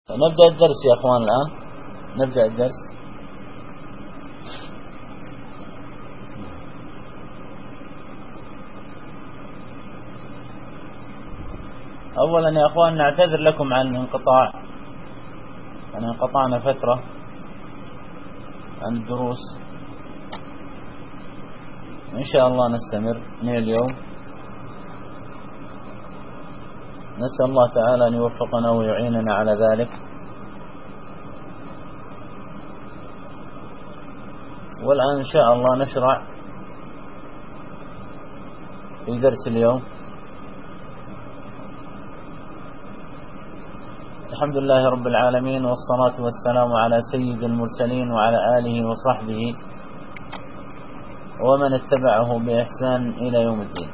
نبدأ الدرس يا أخوان الآن. نبدأ الدرس. أولا يا أخوان نعتذر لكم عن الانقطاع، يعني انقطعنا فترة عن الدروس، إن شاء الله نستمر من اليوم. نسأل الله تعالى أن يوفقنا ويعيننا على ذلك. والآن إن شاء الله نشرع في درس اليوم. الحمد لله رب العالمين، والصلاة والسلام على سيد المرسلين وعلى آله وصحبه ومن اتبعه بإحسان إلى يوم الدين.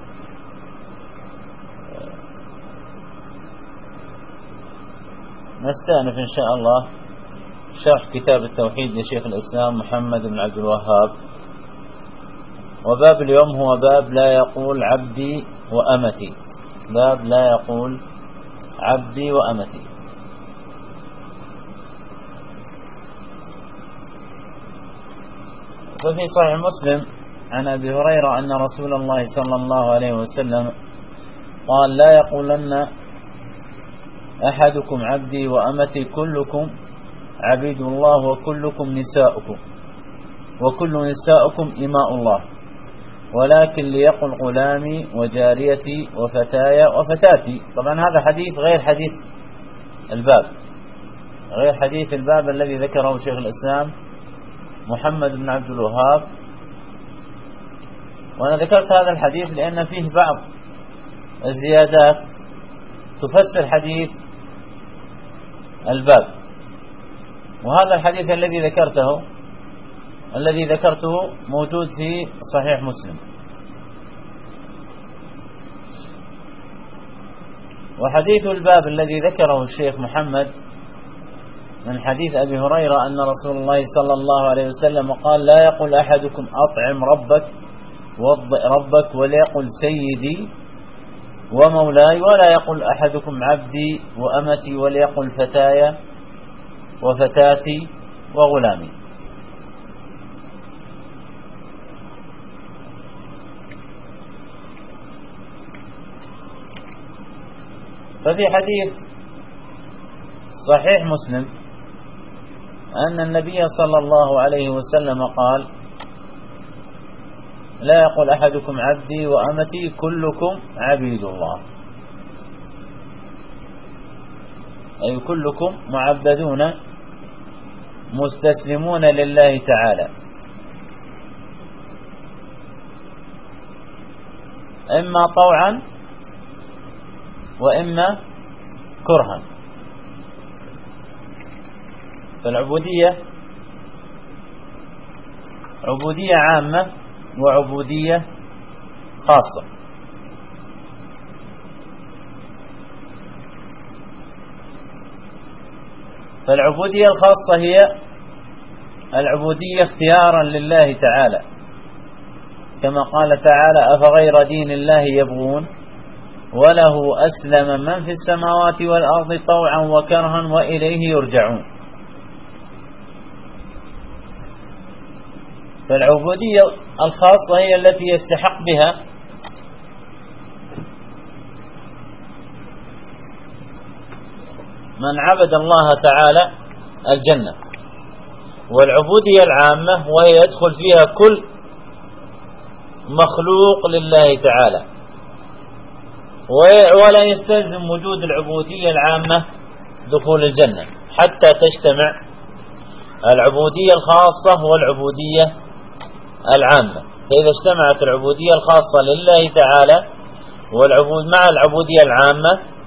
نستأنف إن شاء الله شرح كتاب التوحيد لشيخ الإسلام محمد بن عبد الوهاب. وباب اليوم هو باب لا يقول عبدي وأمتي. باب لا يقول عبدي وأمتي. ففي صحيح مسلم عن أبي هريرة أن رسول الله صلى الله عليه وسلم قال: لا يقولن أحدكم عبدي وأمتي، كلكم عبيد الله وكلكم نساؤكم، وكل نساؤكم إماء الله، ولكن ليقل غلامي وجاريتي وفتايا وفتاتي. طبعا هذا حديث غير حديث الباب، غير حديث الباب الذي ذكره شيخ الإسلام محمد بن عبد الوهاب. وأنا ذكرت هذا الحديث لأن فيه بعض الزيادات تفسر حديث الباب. وهذا الحديث الذي ذكرته موجود في صحيح مسلم. وحديث الباب الذي ذكره الشيخ محمد من حديث أبي هريرة أن رسول الله صلى الله عليه وسلم قال: لا يقول أحدكم أطعم ربك وضئ ربك، وليقل سيدي ومولاي، ولا يقول أحدكم عبدي وأمتي، وليقل فتايا وفتاتي وغلامي. ففي حديث صحيح مسلم أن النبي صلى الله عليه وسلم قال: لا يقول أحدكم عبدي وأمتي، كلكم عبيد الله، أي كلكم معبدون مستسلمون لله تعالى، إما طوعا وإما كرها. فالعبودية عبودية عامة وعبودية خاصة. فالعبودية الخاصة هي العبودية اختيارا لله تعالى، كما قال تعالى: أفغير دين الله يبغون وله أسلم من في السماوات والأرض طوعا وكرها وإليه يرجعون. فالعبودية الخاصة هي التي يستحق بها من عبد الله تعالى الجنة. والعبودية العامة وهي يدخل فيها كل مخلوق لله تعالى، ولا يستلزم وجود العبودية العامة دخول الجنة حتى تجتمع العبودية الخاصة والعبودية العامة. فإذا اجتمعت العبودية الخاصة لله تعالى مع العبودية العامة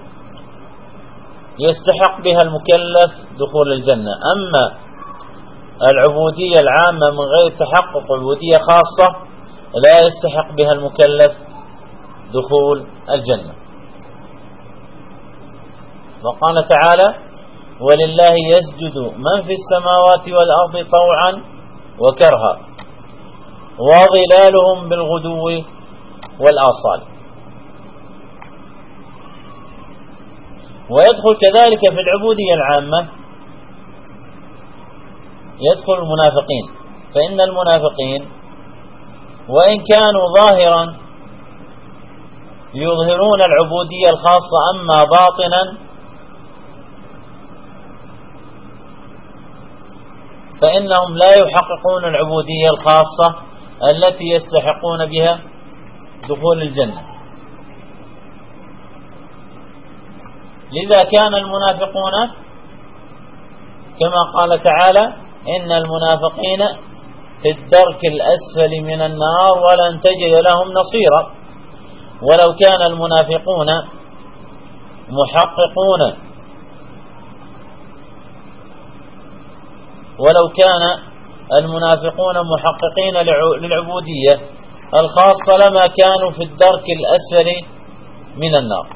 يستحق بها المكلف دخول الجنة. أما العبودية العامة من غير تحقق عبودية خاصة لا يستحق بها المكلف دخول الجنة. وقال تعالى: ولله يسجد من في السماوات والأرض طوعا وكرها وظلالهم بالغدو والآصال. ويدخل كذلك في العبودية العامة يدخل المنافقين، فإن المنافقين وإن كانوا ظاهرا يظهرون العبودية الخاصة، أما باطنا فإنهم لا يحققون العبودية الخاصة التي يستحقون بها دخول الجنة. لذا كان المنافقون كما قال تعالى: إن المنافقين في الدرك الأسفل من النار ولن تجد لهم نصيرا. ولو كان المنافقون محققين للعبودية الخاصة لما كانوا في الدرك الأسفل من النار.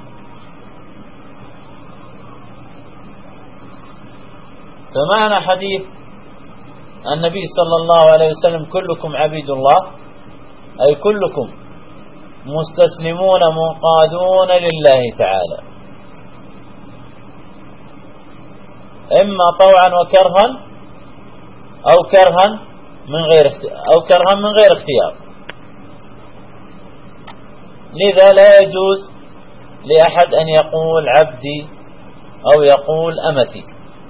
فمعنى حديث النبي صلى الله عليه وسلم: كلكم عبيد الله، أي كلكم مستسلمون منقادون لله تعالى، إما طوعا وكرها أو كرها من غير اختيار. لذا لا يجوز لأحد أن يقول عبدي أو يقول أمتي.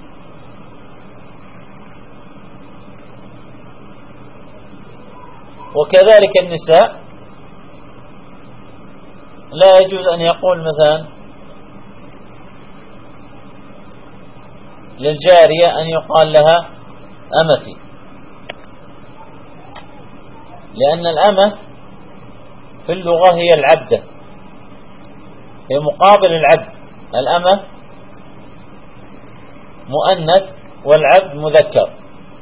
وكذلك النساء لا يجوز أن يقول مثلا للجارية أن يقال لها أمتي، لأن الأمة في اللغة هي العبدة، هي مقابل العبد. الأمة مؤنث والعبد مذكر.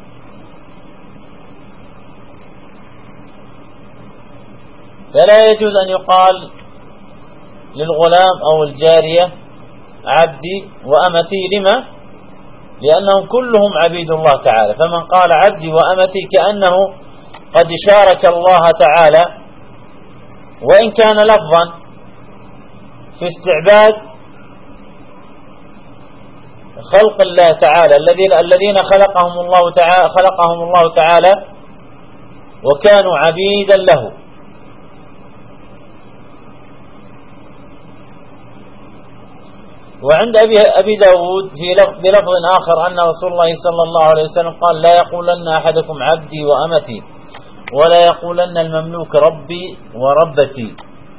فلا يجوز أن يقال للغلام أو الجارية عبدي وأمتي. لما؟ لأنهم كلهم عبيد الله تعالى. فمن قال عبدي وأمتي كأنه قد شارك الله تعالى، وإن كان لفظا، في استعباد خلق الله تعالى الذين خلقهم الله تعالى وكانوا عبيدا له. وعند أبي داود بلفظ آخر أن رسول الله صلى الله عليه وسلم قال: لا يقولن أحدكم عبدي وأمتي، ولا يقولن المملوك ربي وربتي.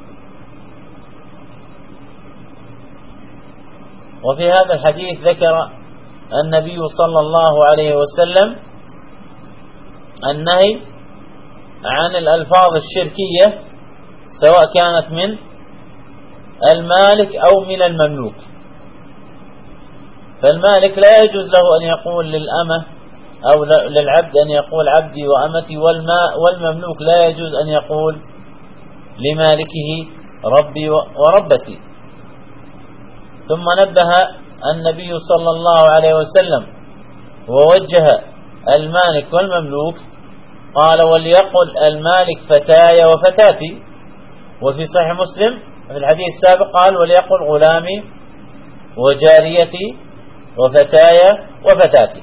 وفي هذا الحديث ذكر النبي صلى الله عليه وسلم النهي عن الألفاظ الشركية، سواء كانت من المالك أو من المملوك. فالمالك لا يجوز له أن يقول للأمة أو للعبد أن يقول عبدي وأمتي، والمملوك لا يجوز أن يقول لمالكه ربي وربتي. ثم نبه النبي صلى الله عليه وسلم ووجه المالك والمملوك، قال: وليقل المالك فتاي وفتاتي. وفي صحيح مسلم في الحديث السابق قال: وليقل غلامي وجاريتي وفتاي وفتاتي.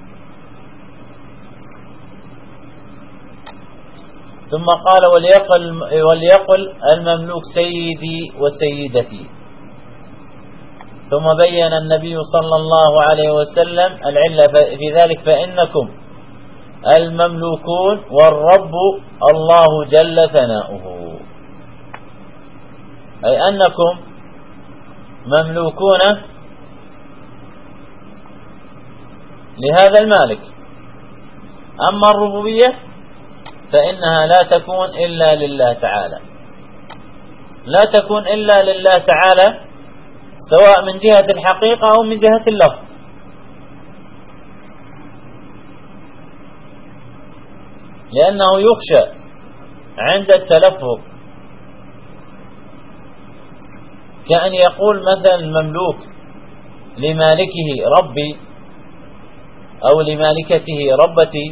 ثم قال: وليقل المملوك سيدي وسيدتي. ثم بين النبي صلى الله عليه وسلم العلة في ذلك: فإنكم المملوكون والرب الله جل ثناؤه، أي أنكم مملوكون لهذا المالك. أما الربوبية فإنها لا تكون إلا لله تعالى، لا تكون إلا لله تعالى، سواء من جهة الحقيقة أو من جهة اللفظ. لأنه يخشى عند التلفظ كأن يقول مثلا المملوك لمالكه ربي أو لمالكته ربتي،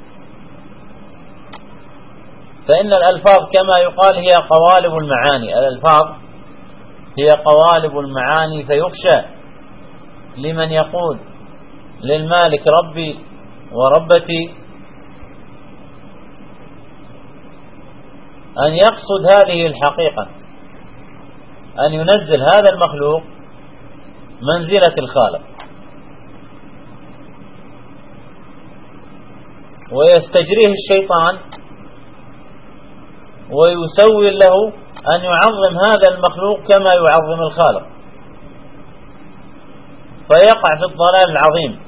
فإن الألفاظ كما يقال هي قوالب المعاني. الألفاظ هي قوالب المعاني، فيخشى لمن يقول للمالك ربي وربتي أن يقصد هذه الحقيقة، أن ينزل هذا المخلوق منزلة الخالق، ويستجريه الشيطان ويسوي له أن يعظم هذا المخلوق كما يعظم الخالق، فيقع في الضلال العظيم،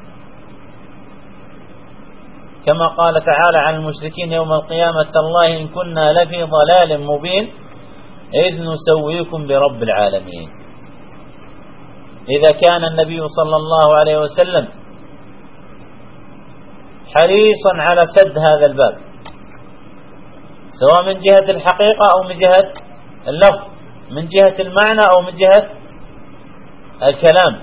كما قال تعالى عن المشركين يوم القيامة: تالله إن كنا لفي ضلال مبين إذ نسويكم برب العالمين. إذا كان النبي صلى الله عليه وسلم حريصا على سد هذا الباب، سواء من جهة الحقيقة أو من جهة اللفظ، من جهة المعنى أو من جهة الكلام،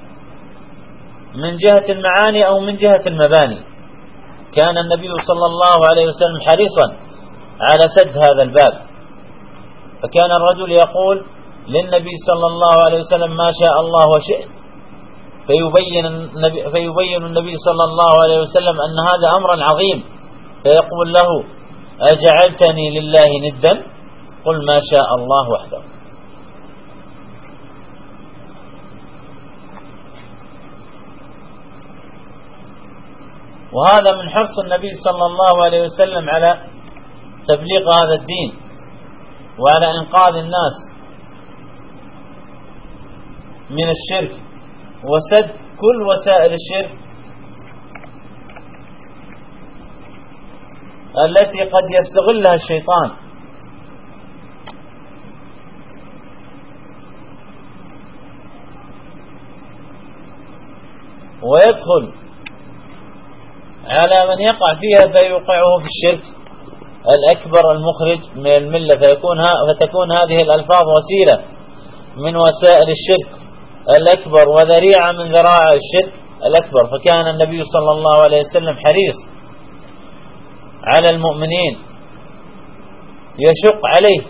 من جهة المعاني أو من جهة المباني، كان النبي صلى الله عليه وسلم حريصا على سد هذا الباب. فكان الرجل يقول للنبي صلى الله عليه وسلم: ما شاء الله وشئت، فيبين النبي صلى الله عليه وسلم أن هذا أمر عظيم، فيقول له: أجعلتني لله ندا؟ قل ما شاء الله وحده. وهذا من حرص النبي صلى الله عليه وسلم على تبليغ هذا الدين وعلى إنقاذ الناس من الشرك وسد كل وسائل الشرك التي قد يستغلها الشيطان. ويدخل على من يقع فيها فيوقعه في الشرك الأكبر المخرج من الملة، فتكون هذه الألفاظ وسيلة من وسائل الشرك الأكبر وذريعة من ذرائع الشرك الأكبر. فكان النبي صلى الله عليه وسلم حريص على المؤمنين، يشق عليه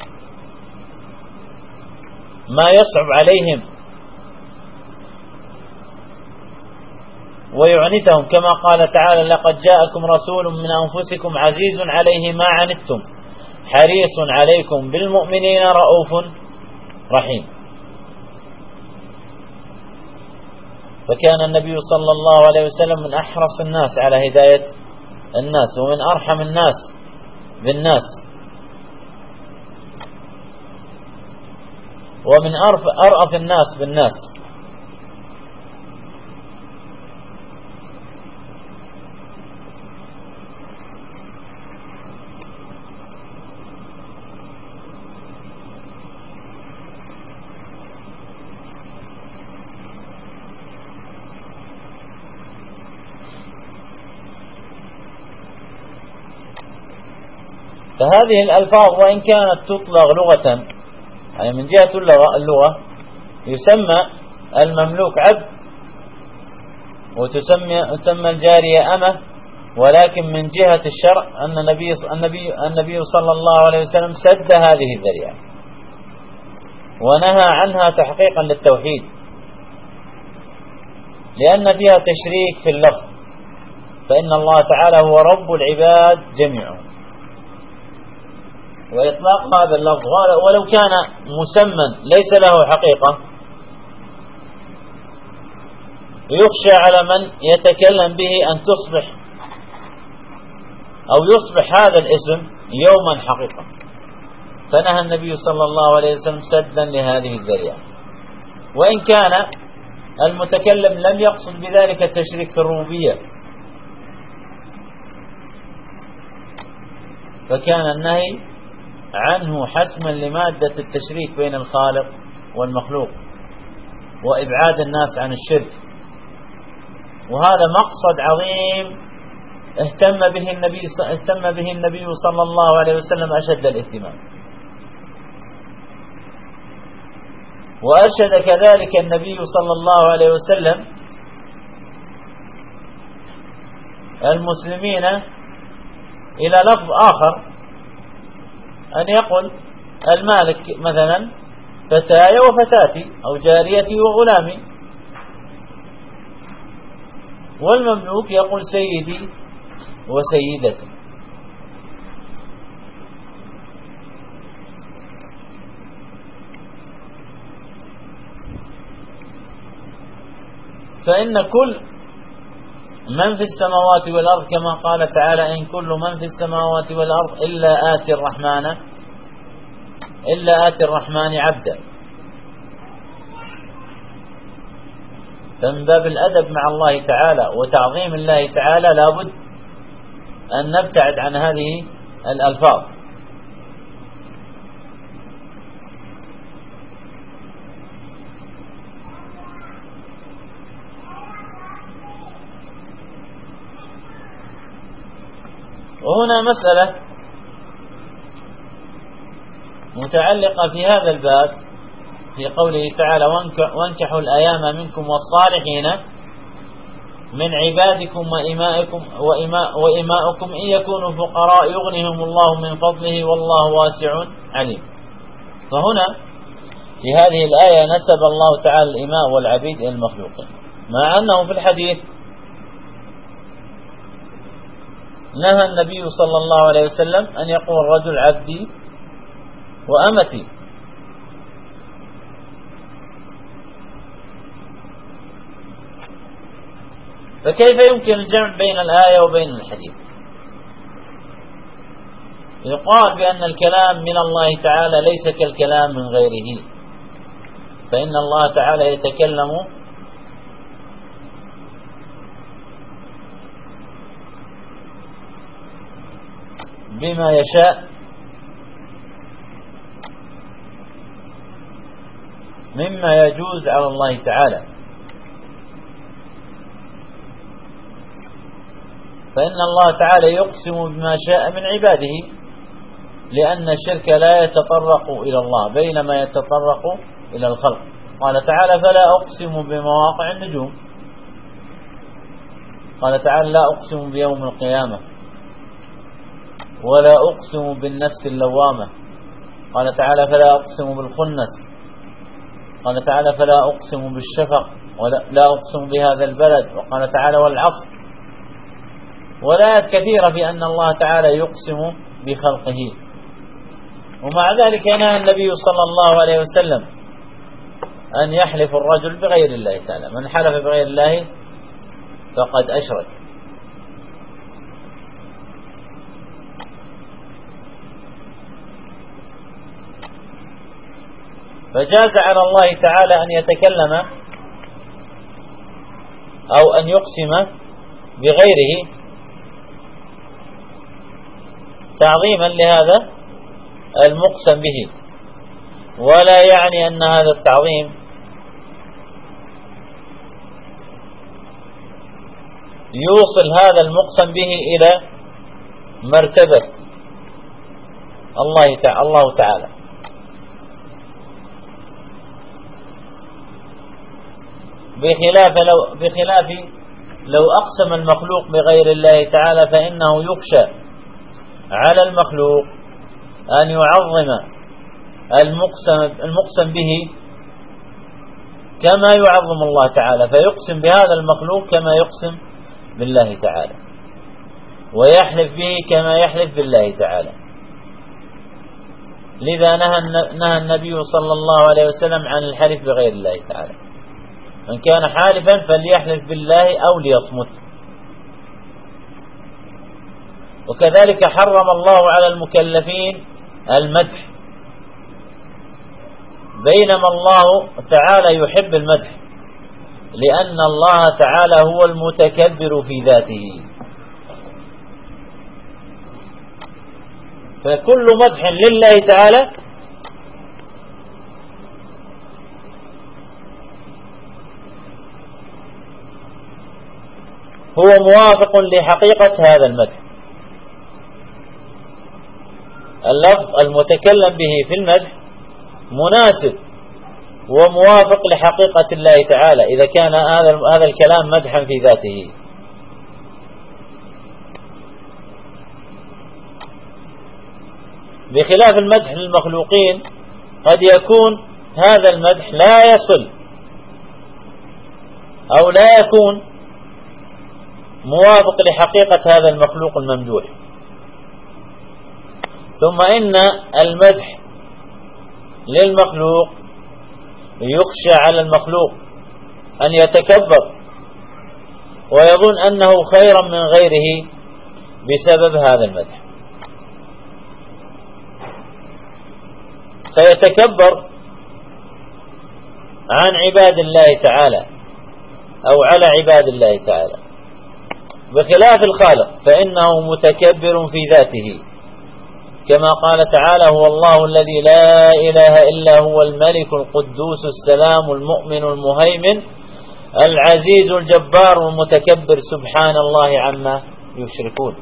ما يصعب عليهم ويعنتهم، كما قال تعالى: لقد جاءكم رسول من أنفسكم عزيز عليه ما عنتم حريص عليكم بالمؤمنين رؤوف رحيم. فكان النبي صلى الله عليه وسلم من أحرص الناس على هداية الناس، ومن أرحم الناس بالناس، ومن أرأف الناس بالناس. فهذه الألفاظ وإن كانت تطلق لغة، يعني من جهة اللغة يسمى المملوك عبد، وتسمى الجارية أمة، ولكن من جهة الشرع أن النبي صلى الله عليه وسلم سد هذه الذريعة ونهى عنها تحقيقا للتوحيد، لأن فيها تشريك في اللفظ، فإن الله تعالى هو رب العباد جميعا. وإطلاق هذا اللفظ ولو كان مسمى ليس له حقيقة يخشى على من يتكلم به أن تصبح أو يصبح هذا الاسم يوما حقيقة، فنهى النبي صلى الله عليه وسلم سدا لهذه الذريعة. وإن كان المتكلم لم يقصد بذلك التشريك في الربوبية، فكان النهي عنه حسما لمادة التشريك بين الخالق والمخلوق وإبعاد الناس عن الشرك. وهذا مقصد عظيم اهتم به النبي صلى الله عليه وسلم أشد الاهتمام. وأرشد كذلك النبي صلى الله عليه وسلم المسلمين إلى لفظ آخر، أن يقول المالك مثلا فتاي وفتاتي أو جاريتي وغلامي، والمملوك يقول سيدي وسيدتي. فإن كل من في السماوات والأرض كما قال تعالى إن كل من في السماوات والأرض إلا آتي الرحمن عبدا. فمن باب الأدب مع الله تعالى وتعظيم الله تعالى لابد أن نبتعد عن هذه الألفاظ. وهنا مسألة متعلقة في هذا الباب في قوله تعالى وانكحوا الأيام منكم والصالحين من عبادكم وإمائكم إن يكونوا فقراء يغنهم الله من فضله والله واسع عليم. فهنا في هذه الآية نسب الله تعالى الإماء والعبيد إلى المخلوقين، مع أنه في الحديث نهى النبي صلى الله عليه وسلم أن يقول الرجل عبدي وأمتي. فكيف يمكن الجمع بين الآية وبين الحديث؟ يقال بأن الكلام من الله تعالى ليس كالكلام من غيره، فإن الله تعالى يتكلم بما يشاء مما يجوز على الله تعالى. فإن الله تعالى يقسم بما شاء من عباده، لأن الشرك لا يتطرق إلى الله بينما يتطرق إلى الخلق. قال تعالى فلا أقسم بمواقع النجوم، قال تعالى لا أقسم بيوم القيامة، ولا أقسم بالنفس اللوامة، قال تعالى فلا أقسم بالخنس، قال تعالى فلا أقسم بالشفق، ولا أقسم بهذا البلد، وقال تعالى والعصر. ولايات كثيرة في أن الله تعالى يقسم بخلقه. ومع ذلك نهى النبي صلى الله عليه وسلم أن يحلف الرجل بغير الله تعالى، من حلف بغير الله فقد أشرك. فجاز على الله تعالى أن يتكلم أو أن يقسم بغيره تعظيما لهذا المقسم به، ولا يعني أن هذا التعظيم يوصل هذا المقسم به إلى مرتبة الله تعالى. بخلاف لو أقسم المخلوق بغير الله تعالى فإنه يخشى على المخلوق أن يعظم المقسم به كما يعظم الله تعالى، فيقسم بهذا المخلوق كما يقسم بالله تعالى، ويحلف به كما يحلف بالله تعالى. لذا نهى النبي صلى الله عليه وسلم عن الحلف بغير الله تعالى. من كان حالفا فليحلف بالله أو ليصمت. وكذلك حرم الله على المكلفين المدح، بينما الله تعالى يحب المدح، لأن الله تعالى هو المتكبر في ذاته. فكل مدح لله تعالى هو موافق لحقيقة هذا المدح. اللفظ المتكلم به في المدح مناسب وموافق لحقيقة الله تعالى إذا كان هذا الكلام مدحا في ذاته. بخلاف المدح للمخلوقين قد يكون هذا المدح لا يصل أو لا يكون موافق لحقيقة هذا المخلوق الممدوح. ثم إن المدح للمخلوق يخشى على المخلوق أن يتكبر ويظن أنه خيرا من غيره بسبب هذا المدح، فيتكبر عن عباد الله تعالى أو على عباد الله تعالى، بخلاف الخالق فإنه متكبر في ذاته، كما قال تعالى: هو الله الذي لا إله إلا هو الملك القدوس السلام المؤمن المهيمن العزيز الجبار المتكبر سبحان الله عما يشركون.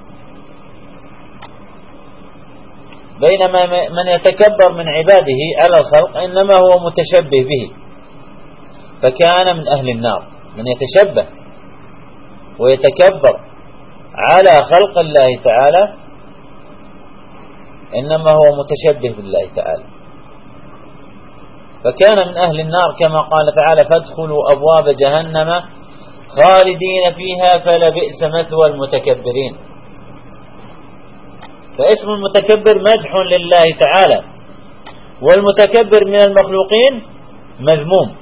بينما من يتكبر من عباده على الخلق إنما هو متشبه به، فكان من أهل النار. من يتشبه ويتكبر على خلق الله تعالى إنما هو متشبه بالله تعالى، فكان من أهل النار، كما قال تعالى: فادخلوا أبواب جهنم خالدين فيها فلبئس مثوى المتكبرين. فاسم المتكبر مدح لله تعالى، والمتكبر من المخلوقين مذموم.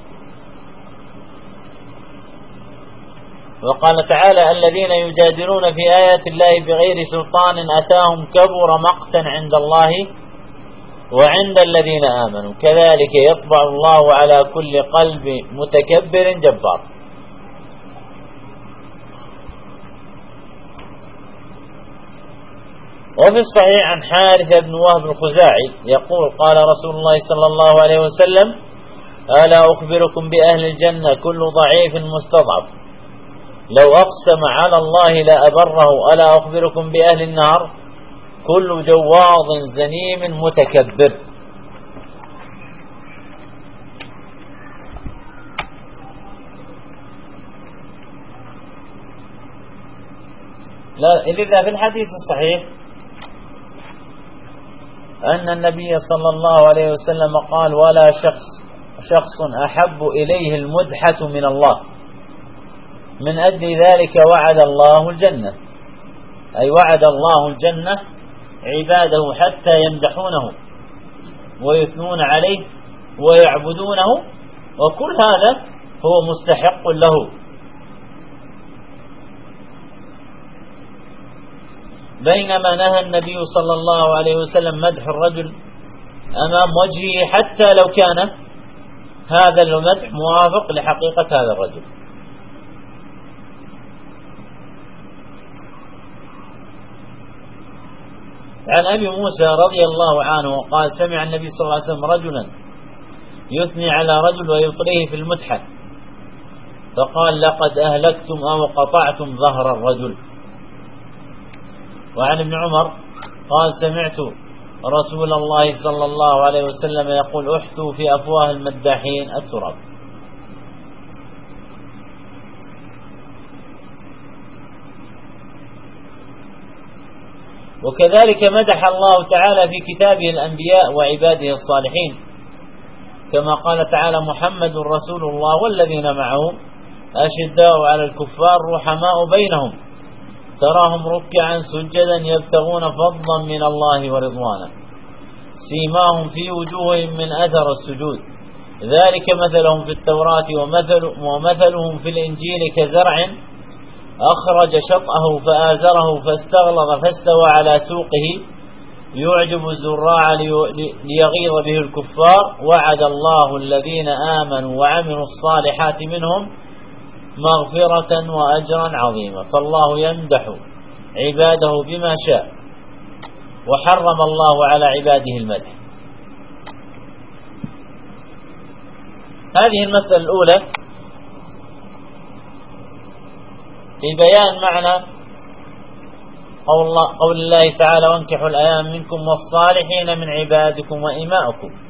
وقال تعالى: الذين يجادلون في آيات الله بغير سلطان أتاهم كبر مقتا عند الله وعند الذين آمنوا كذلك يطبع الله على كل قلب متكبر جبار. وفي الصحيح عن حارث بن وهب الخزاعي يقول: قال رسول الله صلى الله عليه وسلم: ألا أخبركم بأهل الجنة كل ضعيف مستضعف لو أقسم على الله لأبره. ألا أخبركم بأهل النار كل جواظ زنيم متكبر. لذا في الحديث الصحيح أن النبي صلى الله عليه وسلم قال: ولا شخص أحب إليه المدحة من الله، من أجل ذلك وعد الله الجنة، أي وعد الله الجنة عباده حتى يمدحونه ويثنون عليه ويعبدونه، وكل هذا هو مستحق له. بينما نهى النبي صلى الله عليه وسلم مدح الرجل أمام وجهه حتى لو كان هذا المدح موافق لحقيقة هذا الرجل. عن أبي موسى رضي الله عنه قال: سمع النبي صلى الله عليه وسلم رجلا يثني على رجل ويطريه في المدحة، فقال: لقد أهلكتم أو قطعتم ظهر الرجل. وعن ابن عمر قال: سمعت رسول الله صلى الله عليه وسلم يقول: احثوا في أفواه المداحين التراب. وكذلك مدح الله تعالى في كتابه الأنبياء وعباده الصالحين، كما قال تعالى: محمد رسول الله والذين معه أشداء على الكفار رحماء بينهم تراهم ركعا سجدا يبتغون فضلا من الله ورضوانا سيماهم في وجوههم من أثر السجود ذلك مثلهم في التوراة ومثلهم في الإنجيل كزرع أخرج شطأه فآزره فاستغلظ فاستوى على سوقه يعجب الزراع ليغيظ به الكفار وعد الله الذين آمنوا وعملوا الصالحات منهم مغفرة وأجرا عظيما. فالله يمدح عباده بما شاء، وحرم الله على عباده المدح. هذه المسألة الأولى في بيان معنى قول الله تعالى: وانكحوا الأيام منكم والصالحين من عبادكم وإمائكم.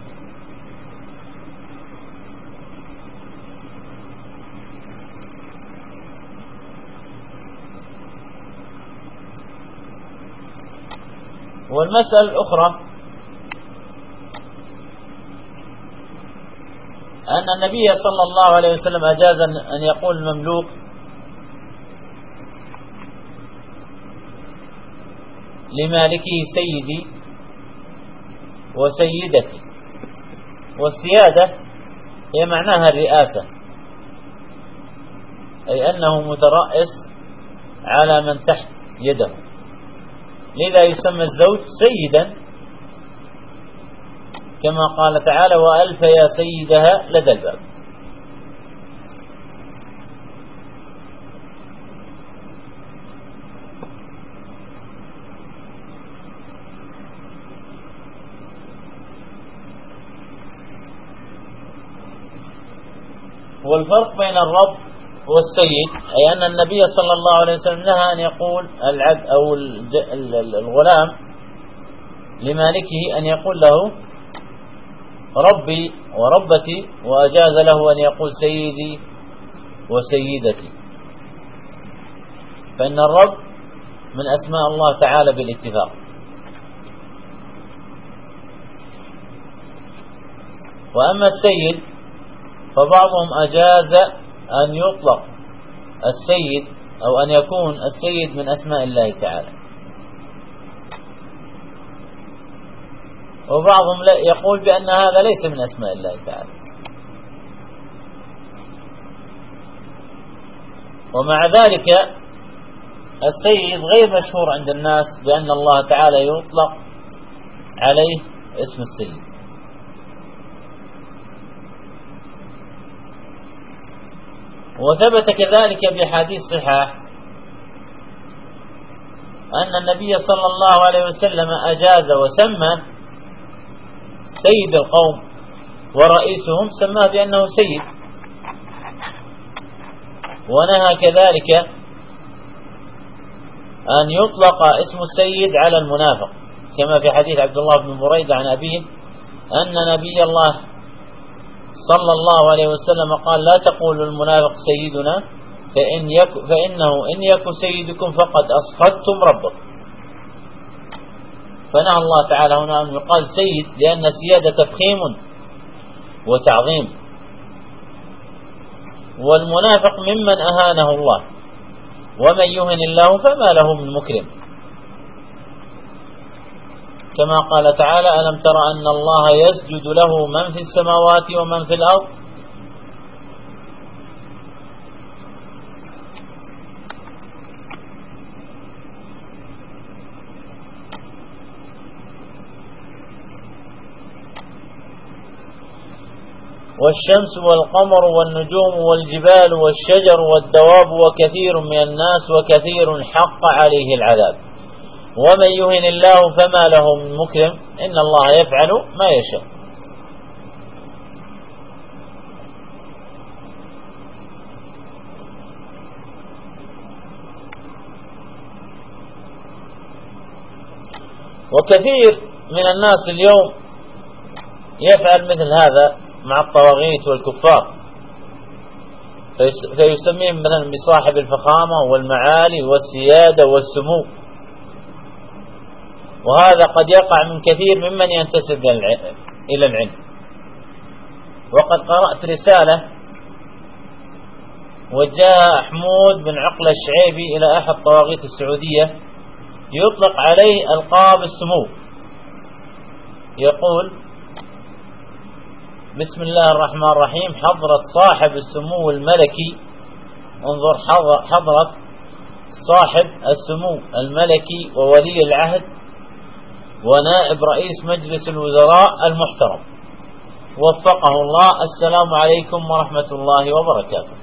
والمسألة الأخرى أن النبي صلى الله عليه وسلم أجاز أن يقول المملوك: لمالكه سيدي وسيدتي. والسيادة هي معناها الرئاسة، أي أنه مترأس على من تحت يده، لذا يسمى الزوج سيدا، كما قال تعالى: وألف يا سيدها لدى الباب. والفرق بين الرب والسيد أي أن النبي صلى الله عليه وسلم نهى أن يقول العبد أو الغلام لمالكه أن يقول له ربي وربتي، وأجاز له أن يقول سيدي وسيدتي، فإن الرب من أسماء الله تعالى بالاتفاق. وأما السيد فبعضهم أجاز أن يطلق السيد أو أن يكون السيد من أسماء الله تعالى، وبعضهم يقول بأن هذا ليس من أسماء الله تعالى. ومع ذلك السيد غير مشهور عند الناس بأن الله تعالى يطلق عليه اسم السيد. وثبت كذلك بحديث صحاح أن النبي صلى الله عليه وسلم أجاز وسمى سيد القوم ورئيسهم، سماه بأنه سيد. ونهى كذلك أن يطلق اسم السيد على المنافق، كما في حديث عبد الله بن بريدة عن أبيه أن نبي الله صلى الله عليه وسلم قال: لا تقولوا المنافق سيدنا فإنه إن يكن سيدكم فقد أسخطتم ربكم. فنهى الله تعالى هنا أن يقال سيد، لأن السيادة تفخيم وتعظيم، والمنافق ممن أهانه الله، ومن يهن الله فما له من مكرم، كما قال تعالى: ألم تر أن الله يسجد له من في السماوات ومن في الأرض. والشمس والقمر والنجوم والجبال والشجر والدواب وكثير من الناس وكثير حق عليه العذاب، ومن يهن الله فما له من مكرم، إن الله يفعل ما يشاء. وكثير من الناس اليوم يفعل مثل هذا مع الطواغيت والكفار، فيسميهم مثلا بصاحب الفخامة والمعالي والسيادة والسمو، وهذا قد يقع من كثير ممن ينتسب إلى العلم. وقد قرأت رسالة وجاء حمود بن عقلة الشعيبي إلى أحد طواغيت السعودية يطلق عليه ألقاب السمو، يقول: بسم الله الرحمن الرحيم، حضرة صاحب السمو الملكي. انظر، حضرة صاحب السمو الملكي وولي العهد ونائب رئيس مجلس الوزراء المحترم، وفقه الله، السلام عليكم ورحمة الله وبركاته.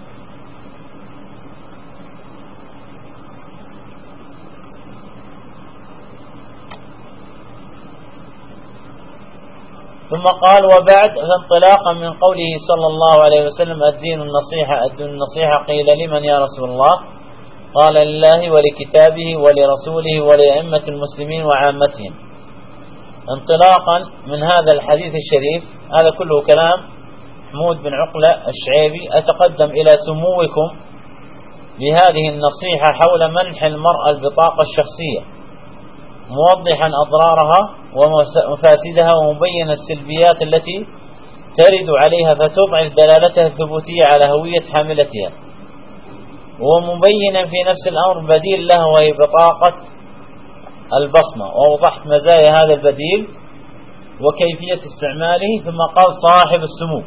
ثم قال: وبعد، فانطلاقا من قوله صلى الله عليه وسلم: الدين النصيحة الدين النصيحة، قيل: لمن يا رسول الله؟ قال: لله ولكتابه ولرسوله ولأئمة المسلمين وعامتهم. انطلاقا من هذا الحديث الشريف، هذا كله كلام حمود بن عقلة الشعيبي، أتقدم إلى سموكم بهذه النصيحة حول منح المرأة البطاقة الشخصية، موضحا أضرارها ومفاسدها، ومبين السلبيات التي ترد عليها فتضعف دلالتها الثبوتية على هوية حاملتها، ومبينا في نفس الأمر بديل لها، وهي بطاقة البصمة، وأوضحت مزايا هذا البديل وكيفية استعماله، ثم قال صاحب السمو.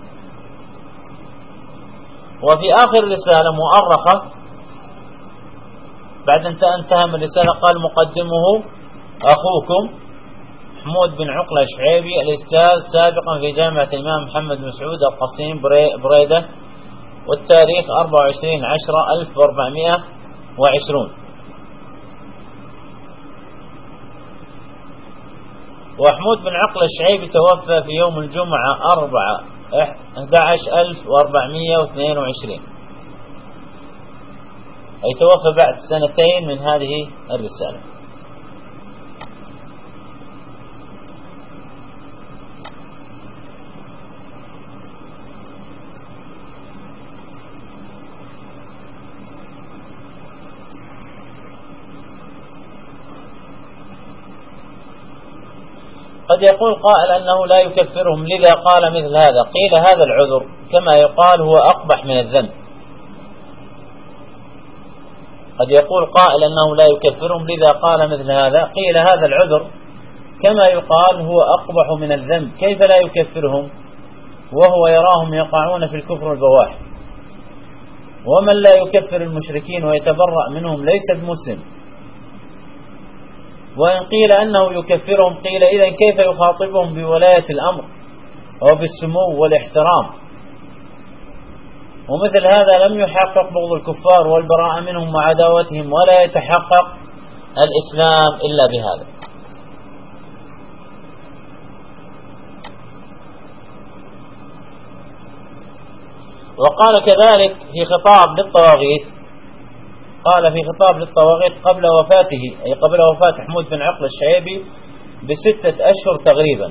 وفي آخر رسالة مؤرخة بعد انتهى من الرسالة قال مقدمه أخوكم محمود بن عقلة الشعيبي الأستاذ سابقا في جامعة الإمام محمد بن سعود القصيم بريدة، والتاريخ 24/10/1420. ومحمود بن عقلة الشعيبي توفى في يوم الجمعة 4/11/1422، أي توفى بعد سنتين من هذه الرسالة. قد يقول قائل أنه لا يكفرهم لذا قال مثل هذا. قيل هذا العذر كما يقال هو أقبح من الذنب. قد يقول قائل أنه لا يكفرهم لذا قال مثل هذا. قيل هذا العذر كما يقال هو أقبح من الذنب، كيف لا يكفرهم وهو يراهم يقعون في الكفر البواح؟ ومن لا يكفر المشركين ويتبرأ منهم ليس بمسلم. وإن قيل أنه يكفرهم قيل إذن كيف يخاطبهم بولاية الأمر وبالسمو والاحترام؟ ومثل هذا لم يحقق بغض الكفار والبراءة منهم وعداوتهم، ولا يتحقق الإسلام إلا بهذا. وقال كذلك في خطاب للطواغيت، قال في خطاب للطواغيت قبل وفاته، أي قبل وفاة محمود بن عقلة الشعيبي ب6 أشهر تقريبا،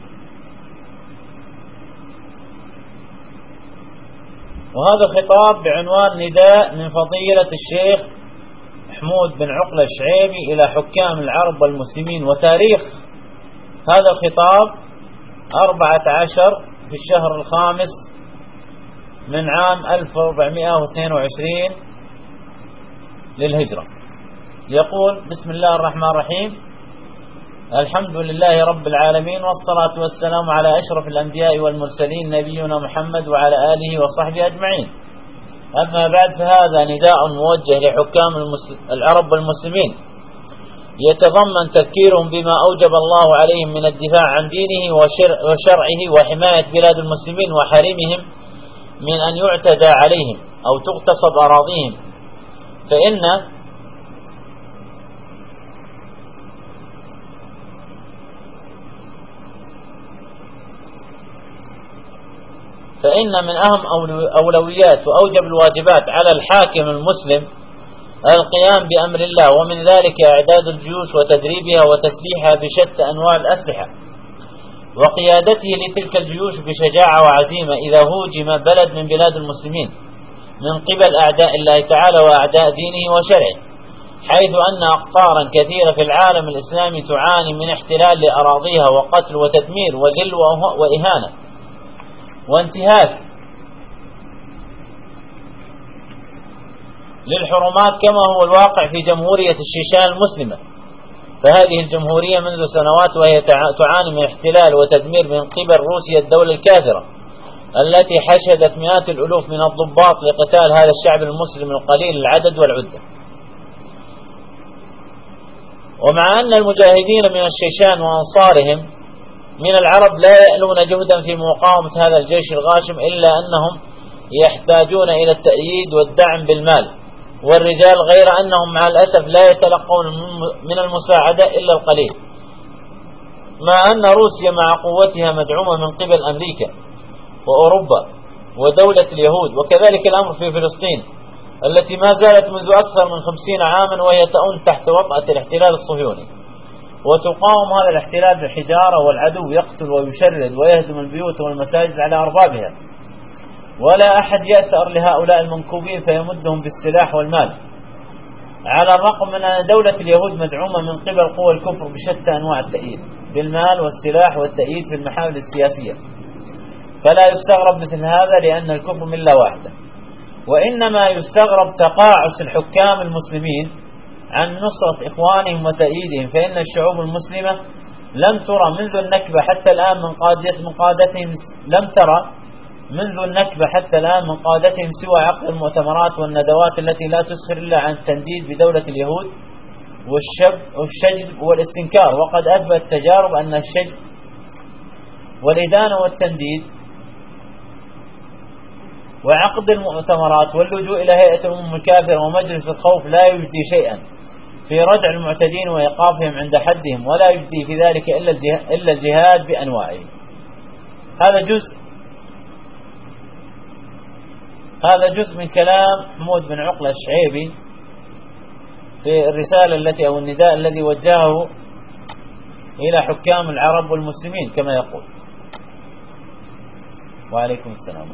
وهذا الخطاب بعنوان نداء من فضيلة الشيخ محمود بن عقلة الشعيبي إلى حكام العرب والمسلمين. وتاريخ هذا الخطاب 14 في الشهر الخامس من عام 1422 للهجرة. يقول: بسم الله الرحمن الرحيم، الحمد لله رب العالمين، والصلاة والسلام على أشرف الأنبياء والمرسلين نبينا محمد وعلى آله وصحبه أجمعين. أما بعد، فهذا نداء موجه لحكام العرب والمسلمين يتضمن تذكيرهم بما أوجب الله عليهم من الدفاع عن دينه وشرعه وحماية بلاد المسلمين وحريمهم من أن يعتدى عليهم أو تغتصب أراضيهم، فإن من أهم أولويات وأوجب الواجبات على الحاكم المسلم القيام بأمر الله، ومن ذلك إعداد الجيوش وتدريبها وتسليحها بشتى أنواع الأسلحة، وقيادته لتلك الجيوش بشجاعة وعزيمة إذا هوجم بلد من بلاد المسلمين من قبل أعداء الله تعالى وأعداء دينه وشرعه، حيث أن أقطارا كثيرة في العالم الإسلامي تعاني من احتلال لأراضيها وقتل وتدمير وذل وإهانة وانتهاك للحرمات، كما هو الواقع في جمهورية الشيشان المسلمة. فهذه الجمهورية منذ سنوات وهي تعاني من احتلال وتدمير من قبل روسيا الدولة الكافرة التي حشدت مئات الألوف من الضباط لقتال هذا الشعب المسلم القليل العدد والعدة. ومع أن المجاهدين من الشيشان وأنصارهم من العرب لا يألون جهدا في مقاومة هذا الجيش الغاشم، إلا أنهم يحتاجون إلى التأييد والدعم بالمال والرجال، غير أنهم مع الأسف لا يتلقون من المساعدة إلا القليل، مع أن روسيا مع قوتها مدعومة من قبل أمريكا وأوروبا ودولة اليهود. وكذلك الأمر في فلسطين التي ما زالت منذ أكثر من 50 عاما وهي تؤن تحت وطأة الاحتلال الصهيوني، وتقاوم هذا الاحتلال بالحجارة، والعدو يقتل ويشرد ويهدم البيوت والمساجد على أربابها، ولا أحد يأثر لهؤلاء المنكوبين فيمدهم بالسلاح والمال، على الرغم من أن دولة اليهود مدعومة من قبل قوى الكفر بشتى أنواع التأييد بالمال والسلاح والتأييد في المحافل السياسية. فلا يستغرب مثل هذا، لأن الكفر ملة واحدة. وإنما يستغرب تقاعس الحكام المسلمين عن نصرة إخوانهم وتأييدهم، فإن الشعوب المسلمة لم ترى منذ النكبة حتى الآن من قادتهم سوى عقد المؤتمرات والندوات التي لا تسخر إلا عن التنديد بدولة اليهود والشجب والاستنكار. وقد أثبت التجارب أن الشجب والإدانة والتنديد وعقد المؤتمرات واللجوء إلى هيئة الأمم الكافرة ومجلس الخوف لا يجدي شيئا في ردع المعتدين وإيقافهم عند حدهم، ولا يجدي في ذلك إلا الجهاد بأنواعه. هذا جزء من كلام حمود بن عقلة الشعيبي في الرسالة التي أو النداء الذي وجهه إلى حكام العرب والمسلمين كما يقول. وعليكم السلام.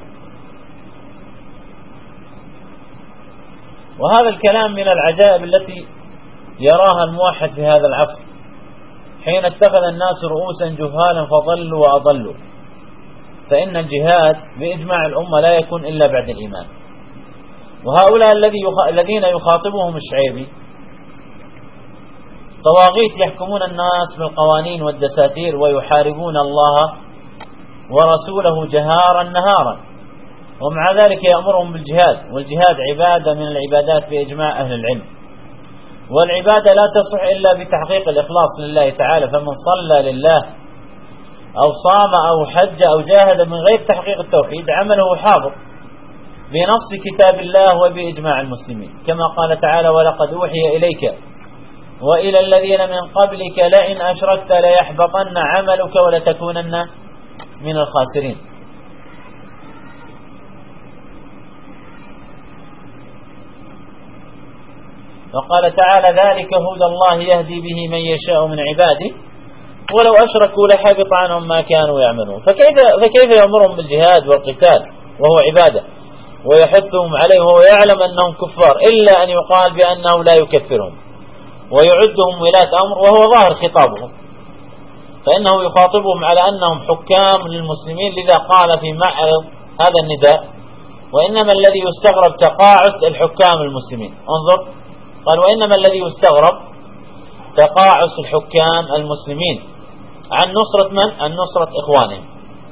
وهذا الكلام من العجائب التي يراها الموحد في هذا العصر، حين اتخذ الناس رؤوسا جهالا فضلوا وأضلوا. فإن الجهاد بإجماع الأمة لا يكون إلا بعد الإيمان. وهؤلاء الذين يخاطبهم الشعيبي طواغيت يحكمون الناس بالقوانين والدساتير ويحاربون الله ورسوله جهارا نهارا، ومع ذلك يأمرهم بالجهاد، والجهاد عبادة من العبادات بإجماع أهل العلم، والعبادة لا تصح إلا بتحقيق الإخلاص لله تعالى. فمن صلى لله أو صام أو حج أو جاهد من غير تحقيق التوحيد عمله حاضر بنص كتاب الله وبإجماع المسلمين، كما قال تعالى: ولقد أوحي إليك وإلى الذين من قبلك لئن أشركت ليحبطن عملك ولتكونن من الخاسرين. وقال تعالى: ذلك هدى الله يهدي به من يشاء من عباده ولو أشركوا لحبط عنهم ما كانوا يعملون. فكيف يأمرهم بالجهاد والقتال وهو عبادة ويحثهم عليه وهو يعلم أنهم كفار، إلا أن يقال بأنه لا يكفرهم ويعدهم ولاة أمر وهو ظاهر خطابهم، فإنه يخاطبهم على أنهم حكام للمسلمين. لذا قال في معرض هذا النداء: وإنما الذي يستغرب تقاعس الحكام المسلمين. انظر، قال: وإنما الذي يستغرب تقاعس الحكام المسلمين عن نصرة من؟ عن نصرة إخوانهم.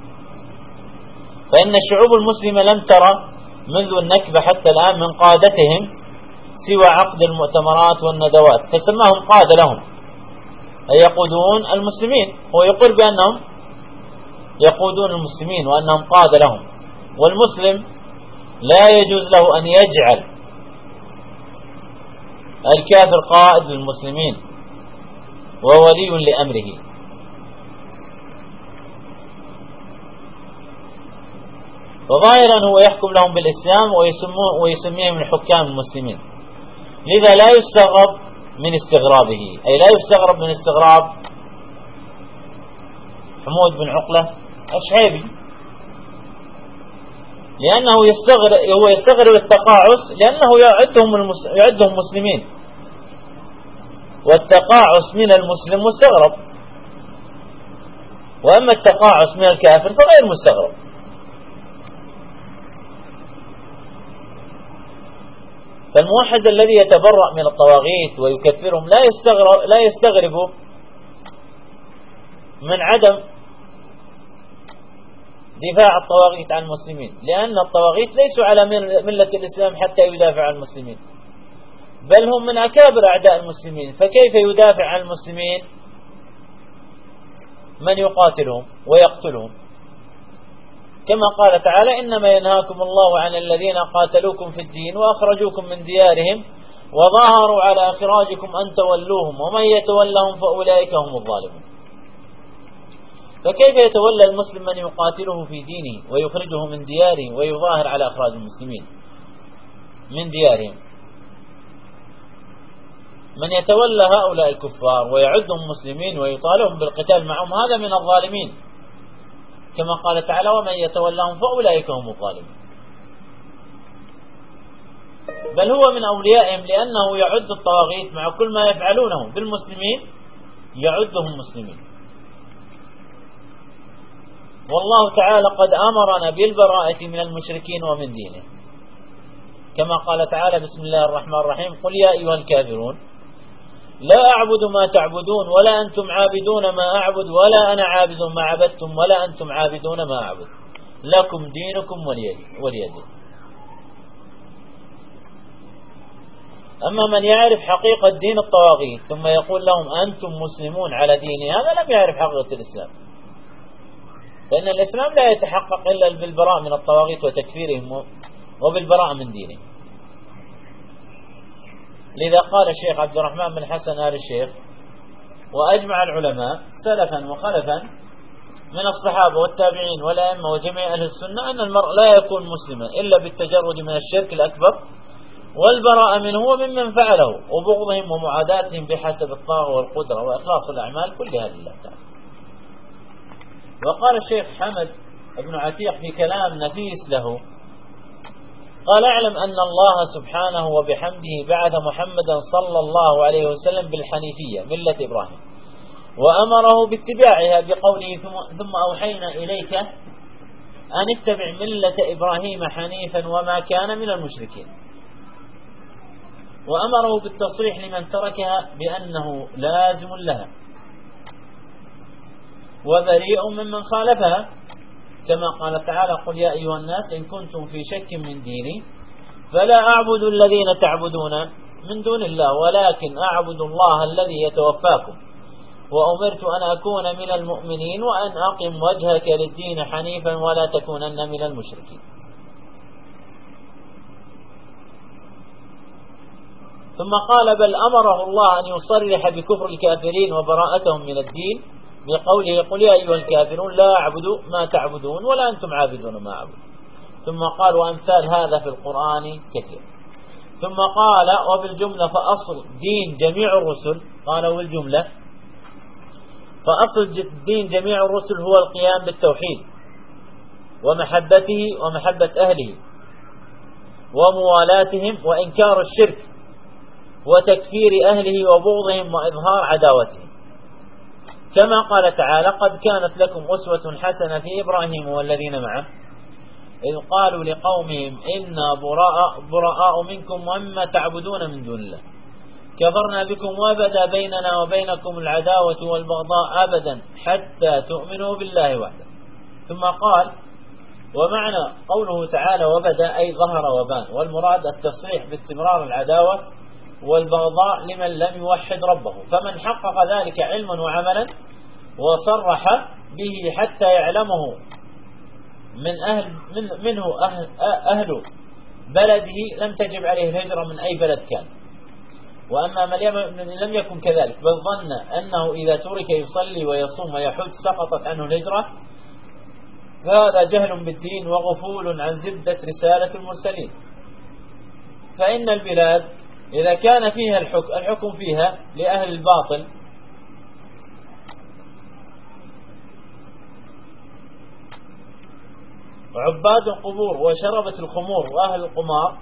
فإن الشعوب المسلمة لم ترى منذ النكبة حتى الآن من قادتهم سوى عقد المؤتمرات والندوات، فسماهم قادة لهم، أي يقودون المسلمين. هو يقر بأنهم يقودون المسلمين وأنهم قادة لهم، والمسلم لا يجوز له أن يجعل الكافر قائد للمسلمين وولي لأمره. وظاهرا هو يحكم لهم بالإسلام ويسميهم من حكام المسلمين. لذا لا يستغرب من استغرابه، أي لا يستغرب من استغراب حمود بن عقلة الشعيبي، لأنه يستغرب التقاعس لأنه يعدهم مسلمين، والتقاعس من المسلم مستغرب، وأما التقاعس من الكافر فغير مستغرب. فالموحد الذي يتبرأ من الطواغيت ويكفرهم لا يستغرب من عدم دفاع الطواغيت عن المسلمين، لأن الطواغيت ليسوا على ملة الإسلام حتى يدافع عن المسلمين، بل هم من أكابر أعداء المسلمين. فكيف يدافع عن المسلمين من يقاتلهم ويقتلهم؟ كما قال تعالى: إنما ينهاكم الله عن الذين قاتلوكم في الدين وأخرجوكم من ديارهم وظاهروا على إخراجكم أن تولوهم ومن يتولهم فأولئك هم الظالمون. فكيف يتولى المسلم من يقاتله في دينه ويخرجه من دياره ويظاهر على إخراج المسلمين من ديارهم؟ من يتولى هؤلاء الكفار ويعدهم مسلمين ويطالبهم بالقتال معهم هذا من الظالمين، كما قال تعالى: ومن يتولهم فأولئك هم الظالمون. بل هو من أوليائهم، لأنه يعد الطواغيت مع كل ما يفعلونه بالمسلمين يعدهم مسلمين. والله تعالى قد أمرنا بالبراءة من المشركين ومن دينه، كما قال تعالى: بسم الله الرحمن الرحيم: قل يا أيها الكافرون لا أعبد ما تعبدون ولا أنتم عابدون ما أعبد ولا أنا عابد ما عبدتم ولا أنتم عابدون ما أعبد لكم دينكم ولي دين. أما من يعرف حقيقة دين الطواغيت ثم يقول لهم أنتم مسلمون على ديني، هذا لم يعرف حقيقة الإسلام، لأن الإسلام لا يتحقق إلا بالبراء من الطواغيت وتكفيرهم وبالبراء من دينهم. لذا قال الشيخ عبد الرحمن بن حسن آل الشيخ: وأجمع العلماء سلفا وخلفا من الصحابة والتابعين والأئمة وجميع أهل السنة أن المرء لا يكون مسلما إلا بالتجرد من الشرك الأكبر والبراء منه وممن فعله وبغضهم ومعاداتهم بحسب الطاقة والقدرة وإخلاص الأعمال كلها لله تعالى. وقال الشيخ حمد بن عتيق في كلام نفيس له قال: اعلم أن الله سبحانه وبحمده بعث محمدا صلى الله عليه وسلم بالحنيفية ملة إبراهيم وأمره باتباعها بقوله: ثم أوحينا إليك أن اتبع ملة إبراهيم حنيفا وما كان من المشركين، وأمره بالتصريح لمن تركها بأنه لازم لها وبريء ممن خالفها، كما قال تعالى: قل يا أيها الناس إن كنتم في شك من ديني فلا أعبد الذين تعبدون من دون الله ولكن أعبد الله الذي يتوفاكم وأمرت أن أكون من المؤمنين وأن أقم وجهك للدين حنيفا ولا تكونن من المشركين. ثم قال: بل أمره الله أن يصرح بكفر الكافرين وبراءتهم من الدين بقوله: قل يا أيها الكافرون لا أعبد ما تعبدون ولا أنتم عابدون ما أعبد. ثم قال: وأمثال هذا في القرآن كثير. ثم قال: وبالجملة فأصل دين جميع الرسل، قال والجملة فأصل دين جميع الرسل هو القيام بالتوحيد ومحبته ومحبة أهله وموالاتهم وإنكار الشرك وتكفير أهله وبغضهم وإظهار عداوتهم، كما قال تعالى: قد كانت لكم أسوة حسنة في إبراهيم والذين معه إذ قالوا لقومهم إنا براء منكم ومما تعبدون من دون الله كفرنا بكم وبدا بيننا وبينكم العداوة والبغضاء أبدا حتى تؤمنوا بالله وحده. ثم قال: ومعنى قوله تعالى وبدا أي ظهر وبان، والمراد التصريح باستمرار العداوة والبغضاء لمن لم يوحد ربه، فمن حقق ذلك علما وعملا وصرح به حتى يعلمه منه أهل بلده لم تجب عليه الهجرة من أي بلد كان. وأما من لم يكن كذلك بل ظن أنه إذا ترك يصلي ويصوم ويحج سقطت عنه الهجرة فهذا جهل بالدين وغفول عن زبدة رسالة المرسلين. فإن البلاد إذا كان فيها الحكم فيها لأهل الباطل وعباد القبور وشربة الخمور وأهل القمار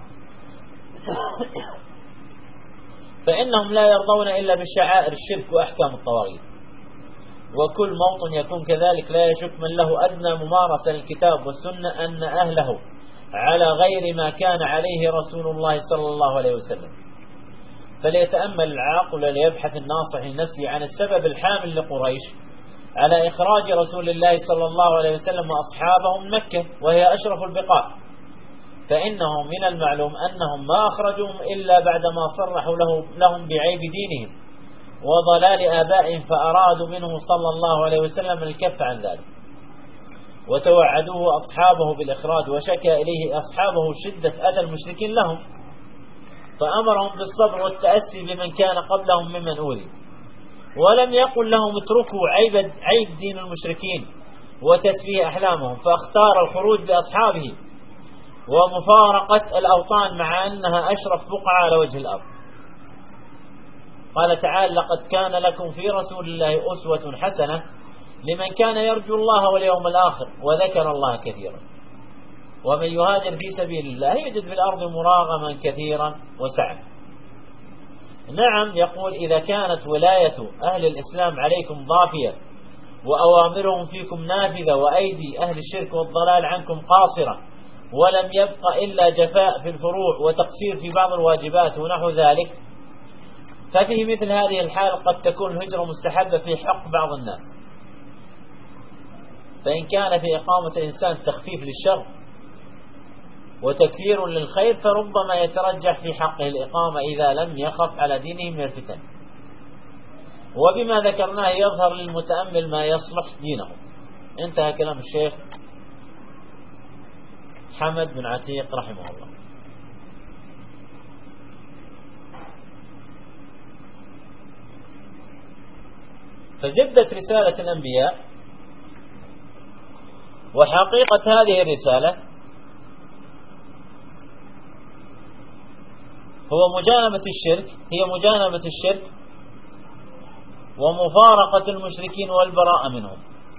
فإنهم لا يرضون إلا بشعائر الشرك وأحكام الطواغيت. وكل موطن يكون كذلك لا يشك من له أدنى ممارسة للكتاب والسنة أن أهله على غير ما كان عليه رسول الله صلى الله عليه وسلم. فليتأمل العاقل ليبحث الناصح لنفسه عن السبب الحامل لقريش على إخراج رسول الله صلى الله عليه وسلم وأصحابه من مكة وهي أشرف البقاع، فإنه من المعلوم أنهم ما أخرجوهم إلا بعدما صرحوا لهم بعيب دينهم وضلال آبائهم، فأرادوا منه صلى الله عليه وسلم الكف عن ذلك، وتوعدوه أصحابه بالإخراج، وشكى إليه أصحابه شدة أذى المشركين لهم، فأمرهم بالصبر والتأسي بمن كان قبلهم ممن أوذي، ولم يقل لهم اتركوا عيب دين المشركين وتسفيه أحلامهم، فاختار الخروج بأصحابه ومفارقة الأوطان مع أنها أشرف بقعة على وجه الأرض. قال تعالى: لقد كان لكم في رسول الله أسوة حسنة لمن كان يرجو الله واليوم الآخر وذكر الله كثيرا، ومن يهاجر في سبيل الله يجد في الأرض مراغما كثيرا وسعة. نعم، يقول: إذا كانت ولاية أهل الإسلام عليكم ضافية وأوامرهم فيكم نافذة وأيدي أهل الشرك والضلال عنكم قاصرة ولم يبق إلا جفاء في الفروع وتقصير في بعض الواجبات ونحو ذلك، ففي مثل هذه الحال قد تكون الهجرة مستحبة في حق بعض الناس، فإن كان في إقامة الإنسان تخفيف للشر وتكثير للخير فربما يترجح في حقه الإقامة إذا لم يخف على دينه من الفتن. وبما ذكرناه يظهر للمتأمل ما يصلح دينه. انتهى كلام الشيخ حمد بن عتيق رحمه الله. فزبدة رسالة الأنبياء وحقيقة هذه الرسالة هي مجانبة الشرك ومفارقة المشركين والبراءة منهم.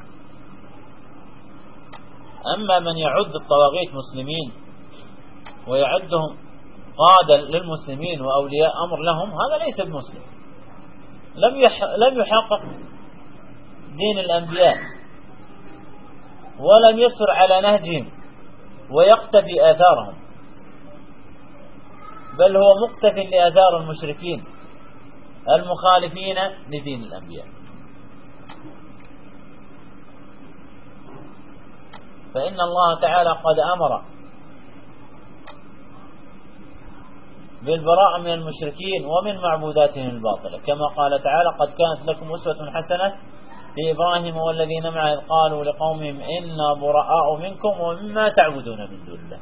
أما من يعد الطواغيت مسلمين ويعدهم قادة للمسلمين وأولياء أمر لهم، هذا ليس بمسلم، لم يحقق دين الأنبياء ولم يسر على نهجهم ويقتفي آثارهم، بل هو مقتف لآثار المشركين المخالفين لدين الأنبياء. فإن الله تعالى قد أمر بالبراءة من المشركين ومن معبوداتهم الباطلة، كما قال تعالى: قد كانت لكم أسوة حسنة في إبراهيم والذين معه إذ قالوا لقومهم إنا براء منكم ومما تعبدون من دون الله.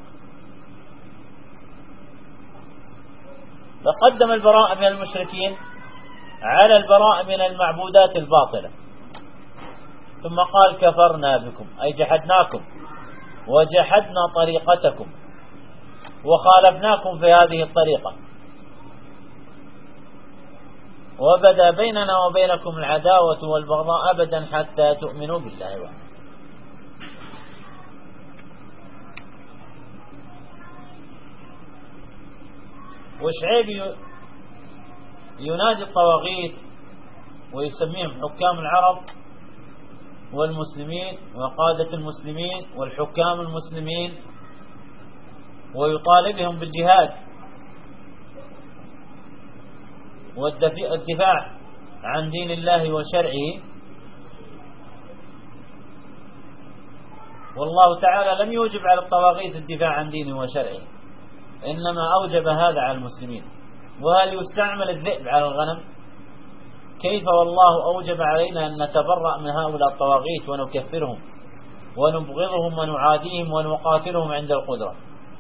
فقدم البراءة من المشركين على البراءة من المعبودات الباطلة، ثم قال: كفرنا بكم، أي جحدناكم وجحدنا طريقتكم وخالفناكم في هذه الطريقة، وبدا بيننا وبينكم العداوة والبغضاء أبدا حتى تؤمنوا بالله وحده. وشعيب ينادي الطواغيت ويسميهم حكام العرب والمسلمين وقادة المسلمين والحكام المسلمين، ويطالبهم بالجهاد والدفاع عن دين الله وشرعه. والله تعالى لم يوجب على الطواغيت الدفاع عن دينه وشرعه، إنما أوجب هذا على المسلمين. وهل يستعمل الذئب على الغنم؟ كيف والله أوجب علينا أن نتبرأ من هؤلاء الطواغيت ونكفرهم ونبغضهم ونعاديهم ونقاتلهم عند القدرة؟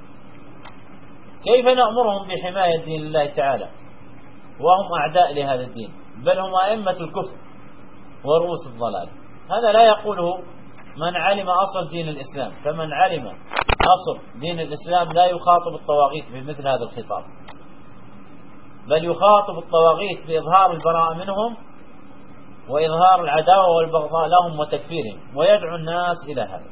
كيف نأمرهم بحماية دين الله تعالى وهم أعداء لهذا الدين، بل هم أئمة الكفر ورؤوس الضلال؟ هذا لا يقوله من علم أصل دين الإسلام، فمن علم أصل دين الإسلام لا يخاطب الطواغيت بمثل هذا الخطاب، بل يخاطب الطواغيت بإظهار البراءة منهم وإظهار العداوة والبغضاء لهم وتكفيرهم، ويدعو الناس إلى هذا.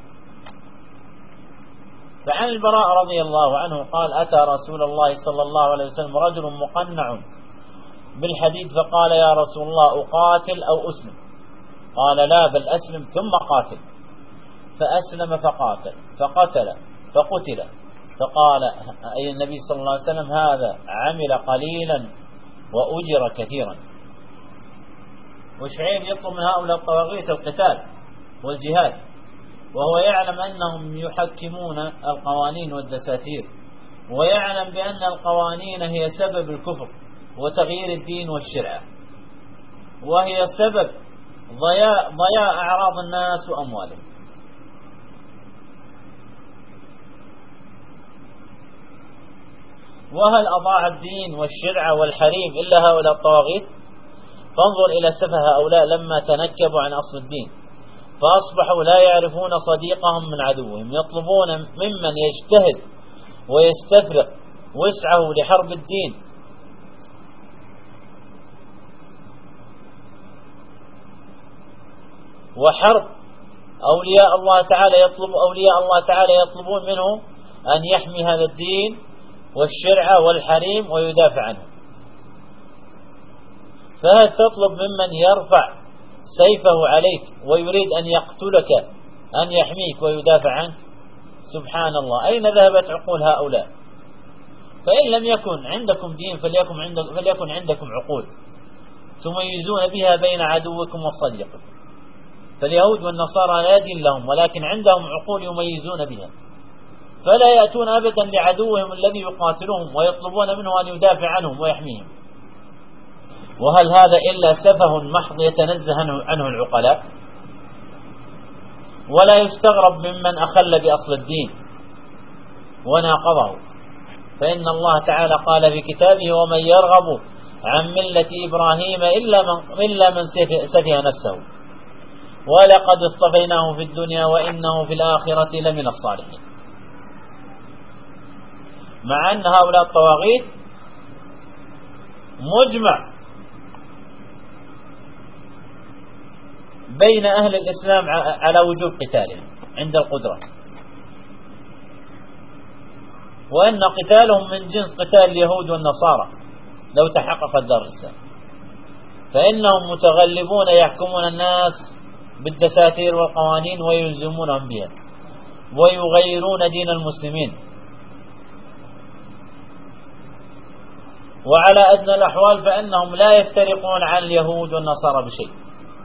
فعن البراء رضي الله عنه قال: أتى رسول الله صلى الله عليه وسلم رجل مقنع بالحديد فقال: يا رسول الله أقاتل أو أسلم؟ قال: لا، بل أسلم ثم قاتل. فأسلم فقتل فقال أي النبي صلى الله عليه وسلم: هذا عمل قليلا وأجر كثيرا. وشعيب يطلب من هؤلاء الطواغيت القتال والجهاد، وهو يعلم أنهم يحكمون القوانين والدساتير، ويعلم بأن القوانين هي سبب الكفر وتغيير الدين والشرع، وهي سبب ضياع أعراض الناس وأموالهم. وهل أضاع الدين والشرع والحريم إلا هؤلاء الطواغيت؟ فانظر إلى سفه هؤلاء لما تنكبوا عن أصل الدين، فأصبحوا لا يعرفون صديقهم من عدوهم، يطلبون ممن يجتهد ويستفرق وسعه لحرب الدين. وحرب أولياء الله تعالى يطلبون منه أن يحمي هذا الدين والشرع والحريم ويدافع عنه. فهل تطلب ممن يرفع سيفه عليك ويريد أن يقتلك أن يحميك ويدافع عنك؟ سبحان الله، أين ذهبت عقول هؤلاء؟ فإن لم يكن عندكم دين فليكن عندكم عقول تميزون بها بين عدوكم وصديقكم. فاليهود والنصارى لا دين لهم، ولكن عندهم عقول يميزون بها، فلا يأتون أبدا لعدوهم الذي يقاتلهم ويطلبون منه أن يدافع عنهم ويحميهم. وهل هذا إلا سفه محض يتنزه عنه العقلاء؟ ولا يستغرب ممن أخل بأصل الدين وناقضه، فإن الله تعالى قال في كتابه: ومن يرغب عن ملة إبراهيم إلا من سفه نفسه ولقد اصطفيناه في الدنيا وإنه في الآخرة لمن الصالحين. مع أن هؤلاء الطواغيت مجمع بين أهل الإسلام على وجوب قتالهم عند القدرة، وأن قتالهم من جنس قتال اليهود والنصارى لو تحققت دار الإسلام، فإنهم متغلبون يحكمون الناس بالدساتير والقوانين ويلزمونهم بها ويغيرون دين المسلمين. وعلى أدنى الأحوال فإنهم لا يفترقون عن اليهود والنصارى بشيء،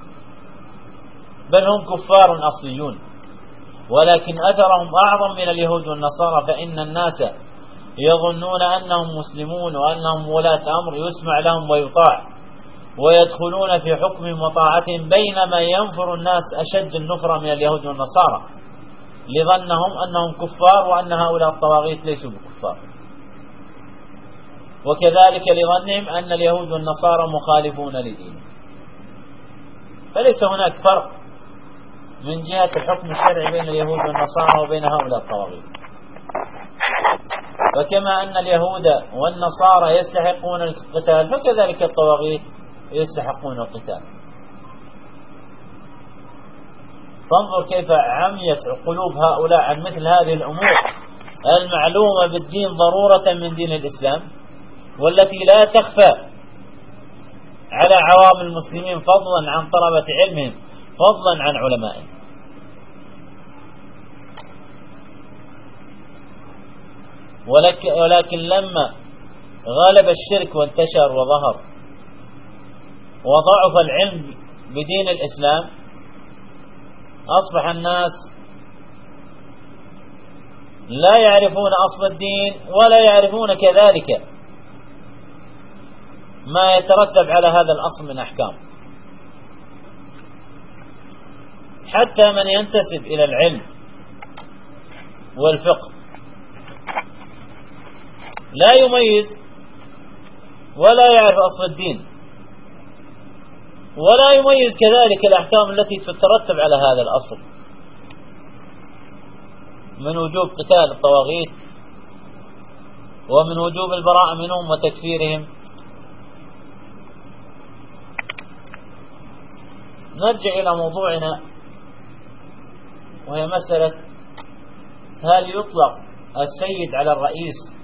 بل هم كفار أصليون، ولكن أثرهم أعظم من اليهود والنصارى، فإن الناس يظنون أنهم مسلمون وأنهم ولاة أمر يسمع لهم ويطاع، ويدخلون في حكمهم وطاعتهم، بينما ينفر الناس أشد النفرة من اليهود والنصارى لظنهم أنهم كفار وأن هؤلاء الطواغيت ليسوا بكفار، وكذلك لظنهم أن اليهود والنصارى مخالفون لدينهم. فليس هناك فرق من جهة الحكم الشرعي بين اليهود والنصارى وبين هؤلاء الطواغيت. فكما أن اليهود والنصارى يستحقون القتال فكذلك الطواغيت يستحقون القتال. فانظر كيف عميت قلوب هؤلاء عن مثل هذه الأمور المعلومة بالدين ضرورة من دين الإسلام، والتي لا تخفى على عوام المسلمين فضلا عن طلبة علمهم فضلا عن علمائهم. ولكن لما غلب الشرك وانتشر وظهر وضعف العلم بدين الإسلام، أصبح الناس لا يعرفون أصل الدين ولا يعرفون كذلك ما يترتب على هذا الأصل من أحكام. حتى من ينتسب إلى العلم والفقه لا يميز ولا يعرف أصل الدين، ولا يميز كذلك الأحكام التي تترتب على هذا الأصل من وجوب قتال الطواغيت ومن وجوب البراءة منهم وتكفيرهم. نرجع إلى موضوعنا، وهي مسألة: هل يطلق السيد على الرئيس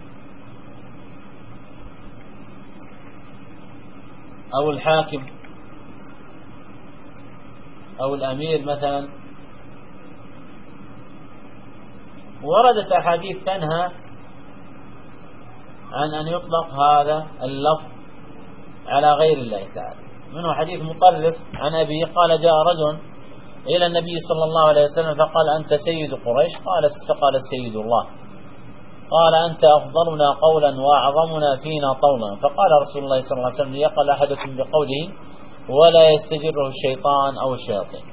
أو الحاكم أو الأمير مثلا؟ وردت أحاديث تنهى عن أن يطلق هذا اللفظ على غير الله تعالى. منه حديث مطرف عن أبي قال: جاء رجل إلى النبي صلى الله عليه وسلم فقال: أنت سيد قريش؟ قال: السيد الله. قال: أنت أفضلنا قولا وأعظمنا فينا طولا. فقال رسول الله صلى الله عليه وسلم: ليقل أحدكم بقوله ولا يستجره الشيطان أو الشياطين.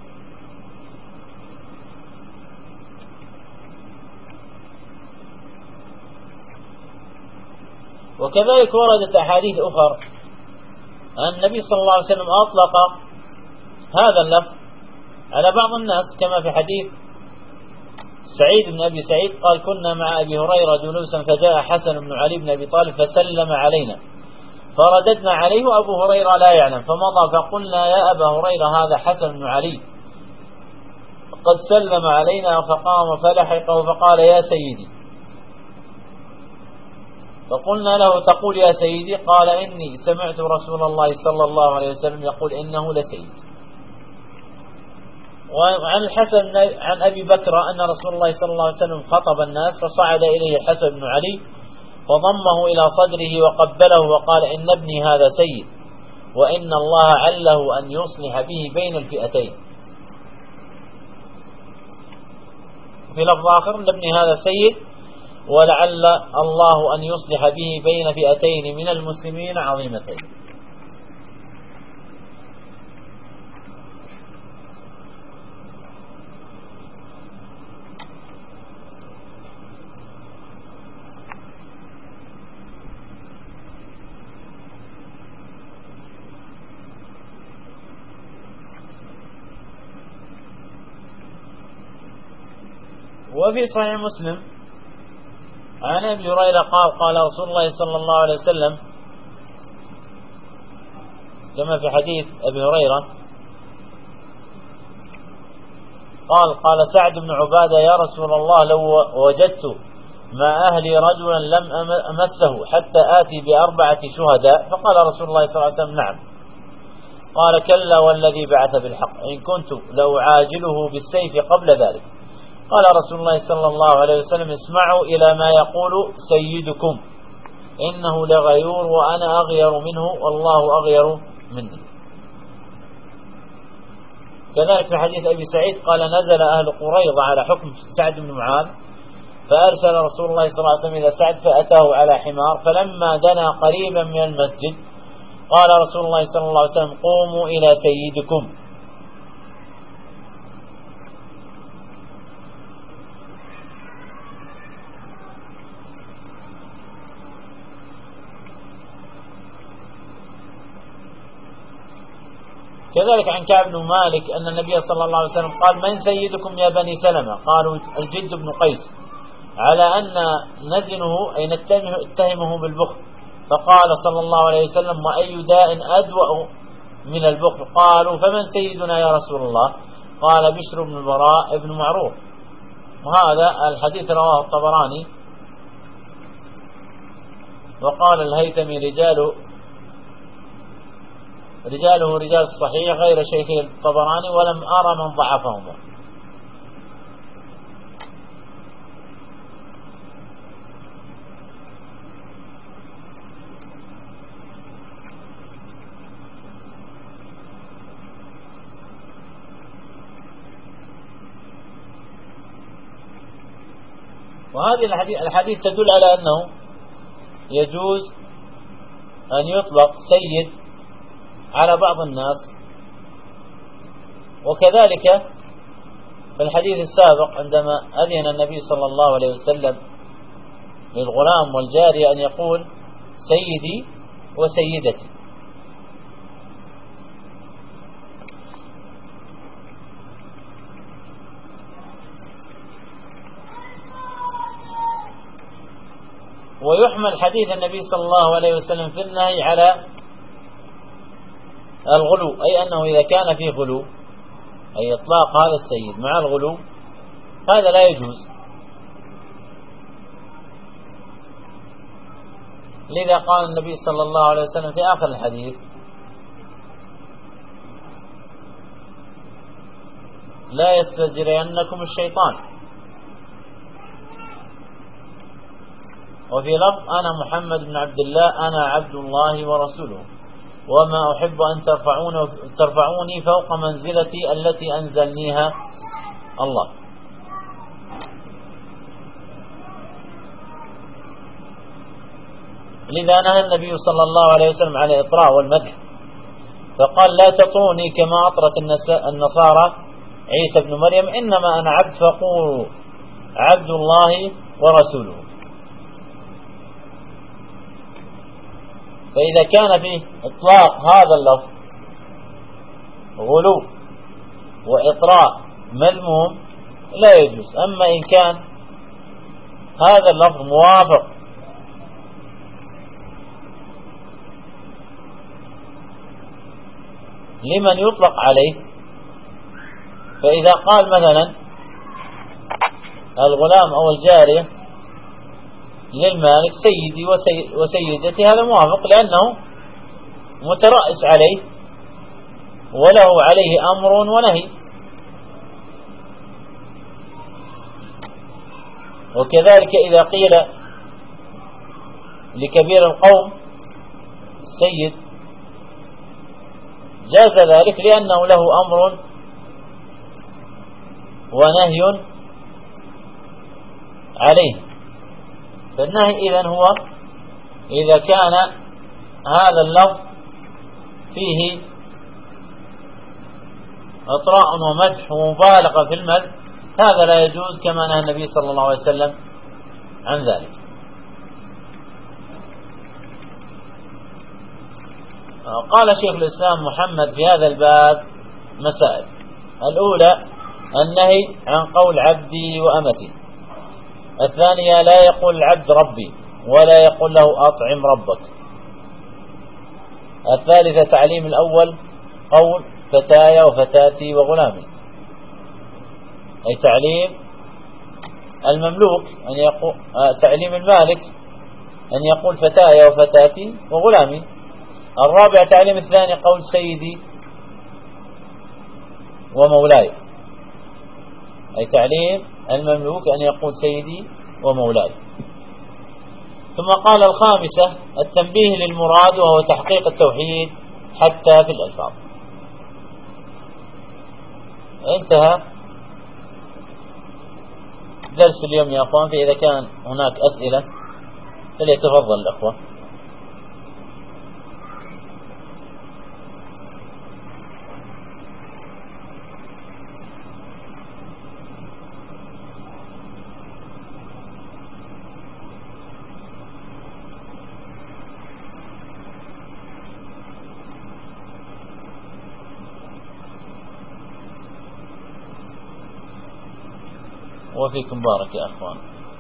وكذلك وردت أحاديث أخرى أن النبي صلى الله عليه وسلم أطلق هذا اللفظ على بعض الناس، كما في حديث سعيد بن أبي سعيد قال: كنا مع أبي هريرة جلوسا فجاء حسن بن علي بن أبي طالب فسلم علينا فرددنا عليه وأبو هريرة لا يعلم، فمضى فقلنا: يا أبا هريرة هذا حسن بن علي قد سلم علينا. فقام فلحقه فقال: يا سيدي. فقلنا له: تقول يا سيدي؟ قال: إني سمعت رسول الله صلى الله عليه وسلم يقول إنه لسيد. وعن الحسن عن أبي بكر أن رسول الله صلى الله عليه وسلم خطب الناس فصعد إليه حسن بن علي فضمه إلى صدره وقبله وقال إن ابني هذا سيد، وإن الله عله أن يصلح به بين الفئتين. في لفظ آخر إن ابني هذا سيد ولعل الله أن يصلح به بين فئتين من المسلمين عظيمتين. وفي صحيح مسلم عن أبي هريرة قال قال رسول الله صلى الله عليه وسلم كما في حديث أبي هريرة قال سعد بن عبادة يا رسول الله لو وجدت مع أهلي رجلا لم أمسه حتى آتي ب4 شهداء، فقال رسول الله صلى الله عليه وسلم نعم. قال كلا والذي بعث بالحق إن كنت لو عاجله بالسيف قبل ذلك. قال رسول الله صلى الله عليه وسلم اسمعوا إلى ما يقول سيدكم إنه لغيور وأنا أغير منه والله أغير مني. كذلك في حديث أبي سعيد قال نزل أهل قريظة على حكم سعد بن معاذ فأرسل رسول الله صلى الله عليه وسلم إلى سعد فأتاه على حمار، فلما دنا قريبا من المسجد قال رسول الله صلى الله عليه وسلم قوموا إلى سيدكم. كذلك عن كعب بن مالك أن النبي صلى الله عليه وسلم قال من سيدكم يا بني سلمة؟ قالوا الجد بن قيس، على أن نزنه أي نتهمه بالبخل، فقال صلى الله عليه وسلم وأي داء أدوأ من البخل؟ قالوا فمن سيدنا يا رسول الله؟ قال بشر بن البراء بن معروف. وهذا الحديث رواه الطبراني، وقال الهيثمي رجاله رجال الصحيح غير شيخ الطبراني ولم أرى من ضعفهما. وهذه الحديث تدل على أنه يجوز أن يطلق سيد على بعض الناس. وكذلك في الحديث السابق عندما أذن النبي صلى الله عليه وسلم للغلام والجارية أن يقول سيدي وسيدتي. ويحمل حديث النبي صلى الله عليه وسلم في النهي على الغلو، أي أنه إذا كان فيه غلو أي إطلاق هذا السيد مع الغلو هذا لا يجوز. لذا قال النبي صلى الله عليه وسلم في آخر الحديث لا يستجرينكم الشيطان، وفي لفظ أنا محمد بن عبد الله أنا عبد الله ورسوله وما أحب أن ترفعوني فوق منزلتي التي أنزلنيها الله. لذا نهى النبي صلى الله عليه وسلم على الإطراء والمدح، فقال لا تطروني كما أطرت النصارى عيسى بن مريم إنما أنا عبد فقولوا عبد الله ورسوله. فإذا كان فيه إطلاق هذا اللفظ غلو وإطراء مذموم لا يجوز. أما إن كان هذا اللفظ موافق لمن يطلق عليه، فإذا قال مثلا الغلام أو الجارية للمالك سيدي وسيدتي هذا موافق لأنه مترأس عليه وله عليه أمر ونهي. وكذلك إذا قيل لكبير القوم السيد جاز ذلك لأنه له أمر ونهي عليه. فالنهي إذن هو إذا كان هذا اللفظ فيه إطراء ومدح ومبالغة في المدح هذا لا يجوز، كما نهى النبي صلى الله عليه وسلم عن ذلك. قال شيخ الإسلام محمد في هذا الباب مسائل. الأولى النهي عن قول عبدي وأمتي. الثانية لا يقول العبد ربي ولا يقول له أطعم ربك. الثالثة تعليم الأول قول فتايا وفتاتي وغلامي، أي تعليم المملوك أن يقول، تعليم المالك أن يقول فتايا وفتاتي وغلامي. الرابع تعليم الثاني قول سيدي ومولاي، أي تعليم المملوك أن يقول سيدي ومولاي. ثم قال الخامسة التنبيه للمراد وهو تحقيق التوحيد حتى في الألفاظ. انتهى درس اليوم يا أخوان، فإذا كان هناك أسئلة فليتفضل الأخوة. وفيكم بارك يا أخوان.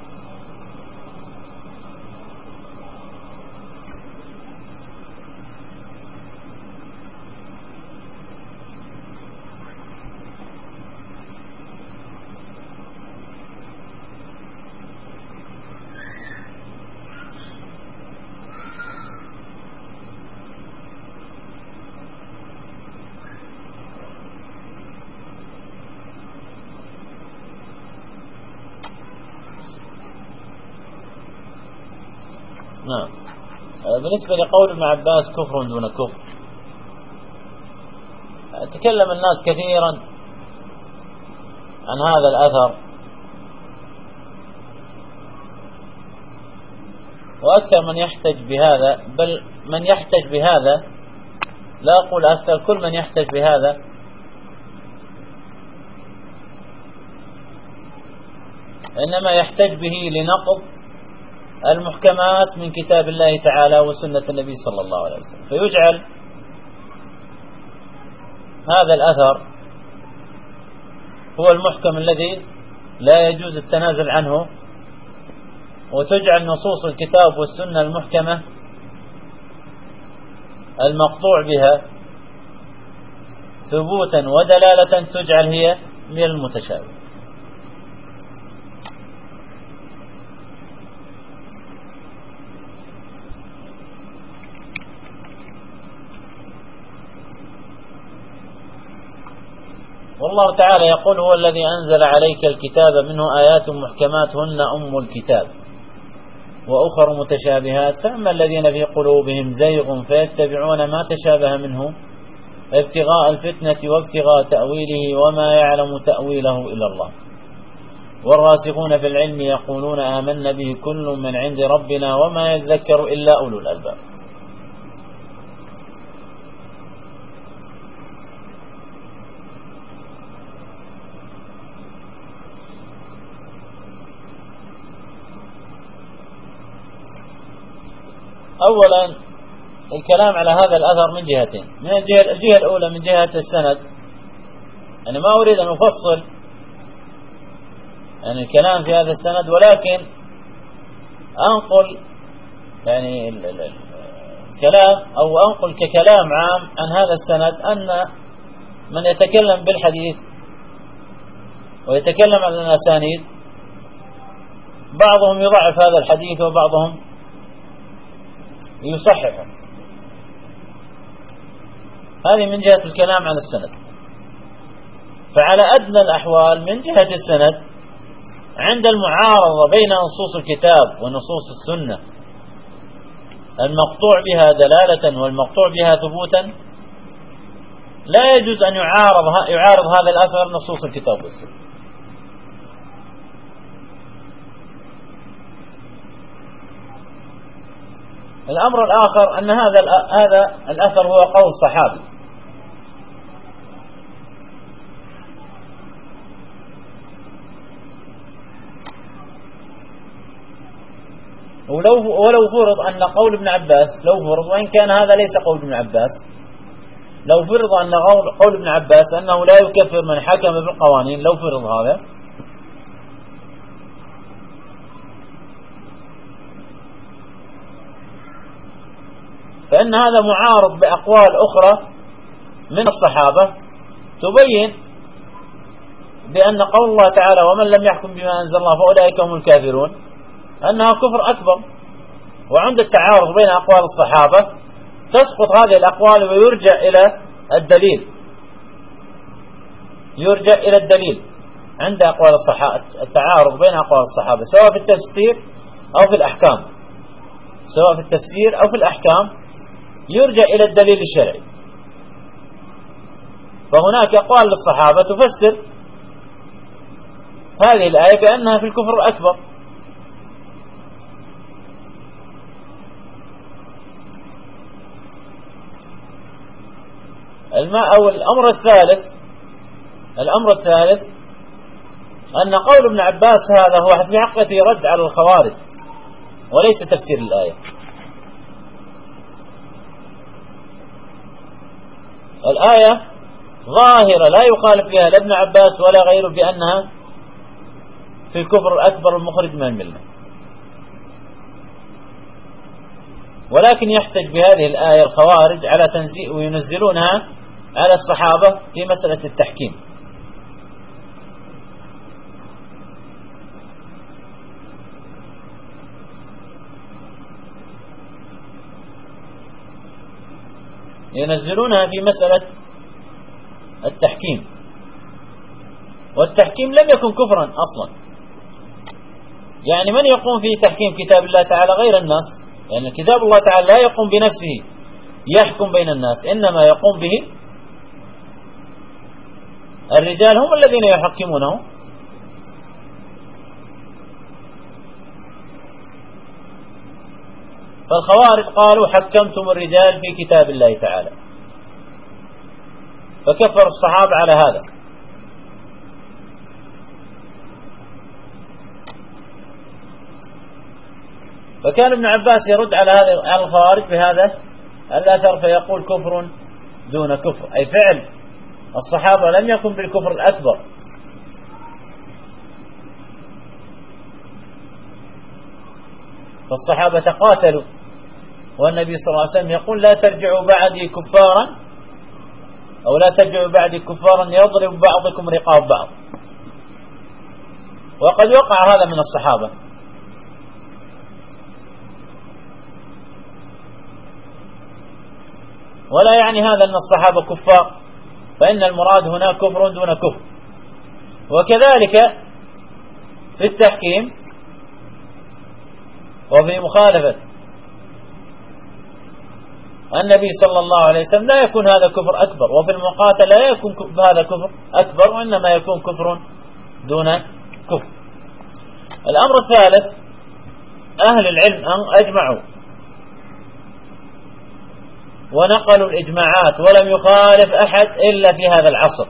نعم. بالنسبة لقول ابن عباس كفر دون كفر، تكلم الناس كثيرا عن هذا الأثر، وأكثر من يحتج بهذا، بل من يحتج بهذا، لا أقول أكثر، كل من يحتج بهذا إنما يحتج به لنقض المحكمات من كتاب الله تعالى وسنة النبي صلى الله عليه وسلم، فيجعل هذا الأثر هو المحكم الذي لا يجوز التنازل عنه، وتجعل نصوص الكتاب والسنة المحكمة المقطوع بها ثبوتا ودلالة تجعل هي من المتشابه. والله تعالى يقول هو الذي أنزل عليك الكتاب منه آيات محكمات هن أم الكتاب وأخر متشابهات، فأما الذين في قلوبهم زيغ فيتبعون ما تشابه منه ابتغاء الفتنة وابتغاء تأويله وما يعلم تأويله إلا الله، والراسخون في العلم يقولون آمنا به كل من عند ربنا وما يذكر إلا أولو الألباب. أولا الكلام على هذا الأثر من جهتين، من الجهة الأولى من جهة السند، أنا ما أريد أن أفصل يعني الكلام في هذا السند، ولكن أنقل يعني الكلام أو أنقل ككلام عام عن هذا السند أن من يتكلم بالحديث ويتكلم عن الأسانيد بعضهم يضعف هذا الحديث وبعضهم يصححه. هذه من جهة الكلام عن السند. فعلى أدنى الأحوال من جهة السند عند المعارضة بين نصوص الكتاب ونصوص السنة المقطوع بها دلالة والمقطوع بها ثبوتا، لا يجوز أن يعارض هذا الأثر نصوص الكتاب والسنة. الأمر الآخر أن هذا الأثر هو قول صحابي، ولو فرض أن قول ابن عباس، لو فرض، وإن كان هذا ليس قول ابن عباس، لو فرض أن قول ابن عباس أنه لا يكفر من حكم بالقوانين، لو فرض هذا، فإن هذا معارض بأقوال أخرى من الصحابة تبين بأن قول الله تعالى ومن لم يحكم بما أنزل الله فأولئك هم الكافرون أنها كفر أكبر. وعند التعارض بين أقوال الصحابة تسقط هذه الأقوال ويرجع إلى الدليل، يرجع إلى الدليل عند أقوال الصحابة، التعارض بين أقوال الصحابة سواء في التفسير أو في الأحكام، سواء في التفسير أو في الأحكام يرجع إلى الدليل الشرعي. فهناك أقوال للصحابة تفسر هذه الآية بأنها في الكفر الأكبر. أو الأمر الثالث أن قول ابن عباس هذا هو في حقيقة رد على الخوارج وليس تفسير الآية. الآية ظاهرة لا يخالف فيها لا ابن عباس ولا غيره بأنها في الكفر الأكبر المخرج من الملة، ولكن يحتج بهذه الآية الخوارج على تنزيل وينزلونها على الصحابة في مسألة التحكيم. ينزلونها في مسألة التحكيم، والتحكيم لم يكن كفرا أصلا. يعني من يقوم في تحكيم كتاب الله تعالى غير الناس، لأن يعني كتاب الله تعالى لا يقوم بنفسه يحكم بين الناس، إنما يقوم به الرجال هم الذين يحكمونه. فالخوارج قالوا حكمتم الرجال في كتاب الله تعالى، فكفر الصحابة على هذا. فكان ابن عباس يرد على الخوارج بهذا الأثر فيقول كفر دون كفر، أي فعل الصحابة لم يكن بالكفر الأكبر. فالصحابة قاتلوا، والنبي صلى الله عليه وسلم يقول لا ترجعوا بعدي كفارا، أو لا ترجعوا بعدي كفارا يضرب بعضكم رقاب بعض. وقد وقع هذا من الصحابة. ولا يعني هذا أن الصحابة كفار، فإن المراد هنا كفر دون كفر. وكذلك في التحكيم وفي مخالفة النبي صلى الله عليه وسلم لا يكون هذا كفر أكبر، وفي المقاتل لا يكون هذا كفر أكبر، وإنما يكون كفر دون كفر. الأمر الثالث أهل العلم أجمعوا ونقلوا الإجماعات ولم يخالف أحد إلا في هذا العصر،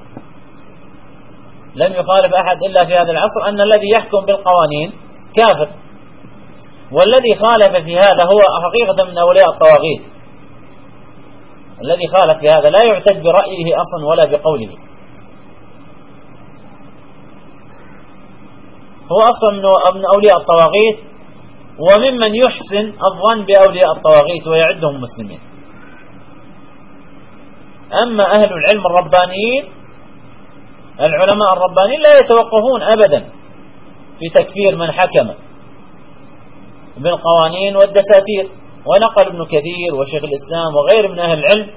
لم يخالف أحد إلا في هذا العصر أن الذي يحكم بالقوانين كافر، والذي خالف في هذا هو حقيقة من أولياء الطواغيت. الذي خالف في هذا لا يعتد برأيه أصلا ولا بقوله، هو أصلا من أولياء الطواغيت وممن يحسن الظن بأولياء الطواغيت ويعدهم مسلمين. أما أهل العلم الربانيين، العلماء الربانيين لا يتوقفون أبدا في تكفير من حكم بالقوانين والدساتير. ونقل ابن كثير وشيخ الإسلام وغير من أهل العلم،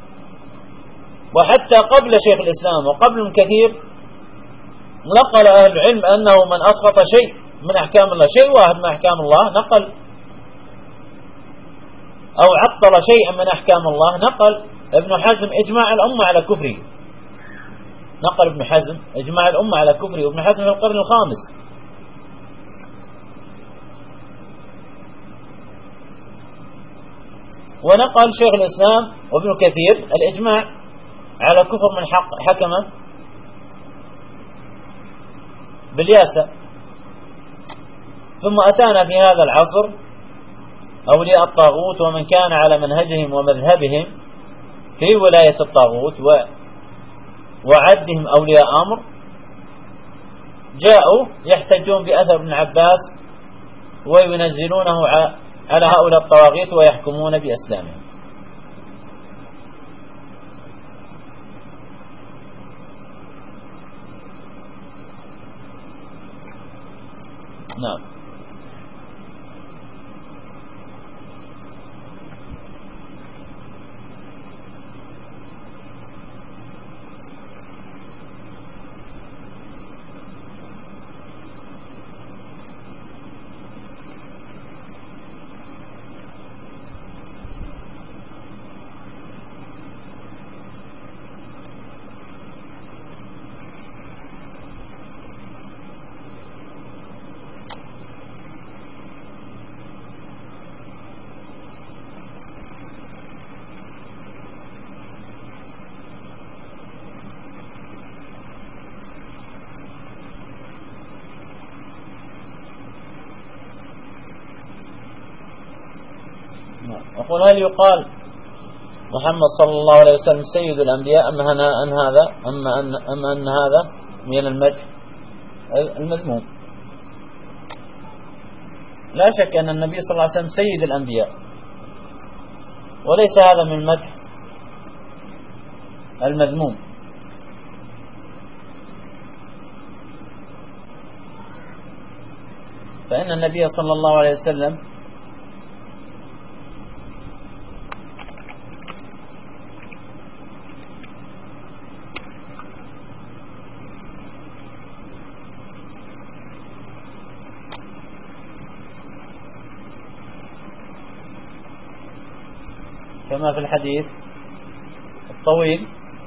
وحتى قبل شيخ الإسلام وقبل ابن كثير نقل أهل العلم أنه من أسقط شيء من أحكام الله، شيء واحد من أحكام الله، نقل أو عطل شيئا من أحكام الله، نقل ابن حزم إجماع الأمة على كفره، نقل ابن حزم إجماع الأمة على كفره، وابن حزم في القرن الخامس. ونقل شيخ الإسلام وابن كثير الإجماع على كفر من حكم بالياسة. ثم أتانا في هذا العصر أولياء الطاغوت ومن كان على منهجهم ومذهبهم في ولاية الطاغوت وعدهم أولياء أمر، جاءوا يحتجون بأثر ابن عباس وينزلونه على هؤلاء الطواغيت ويحكمون بأسلامهم. نعم. أقول هل يقال محمد صلى الله عليه وسلم سيد الأنبياء أم أن هذا من المدح المذموم؟ لا شك أن النبي صلى الله عليه وسلم سيد الأنبياء، وليس هذا من المدح المذموم. فإن النبي صلى الله عليه وسلم كما في الحديث الطويل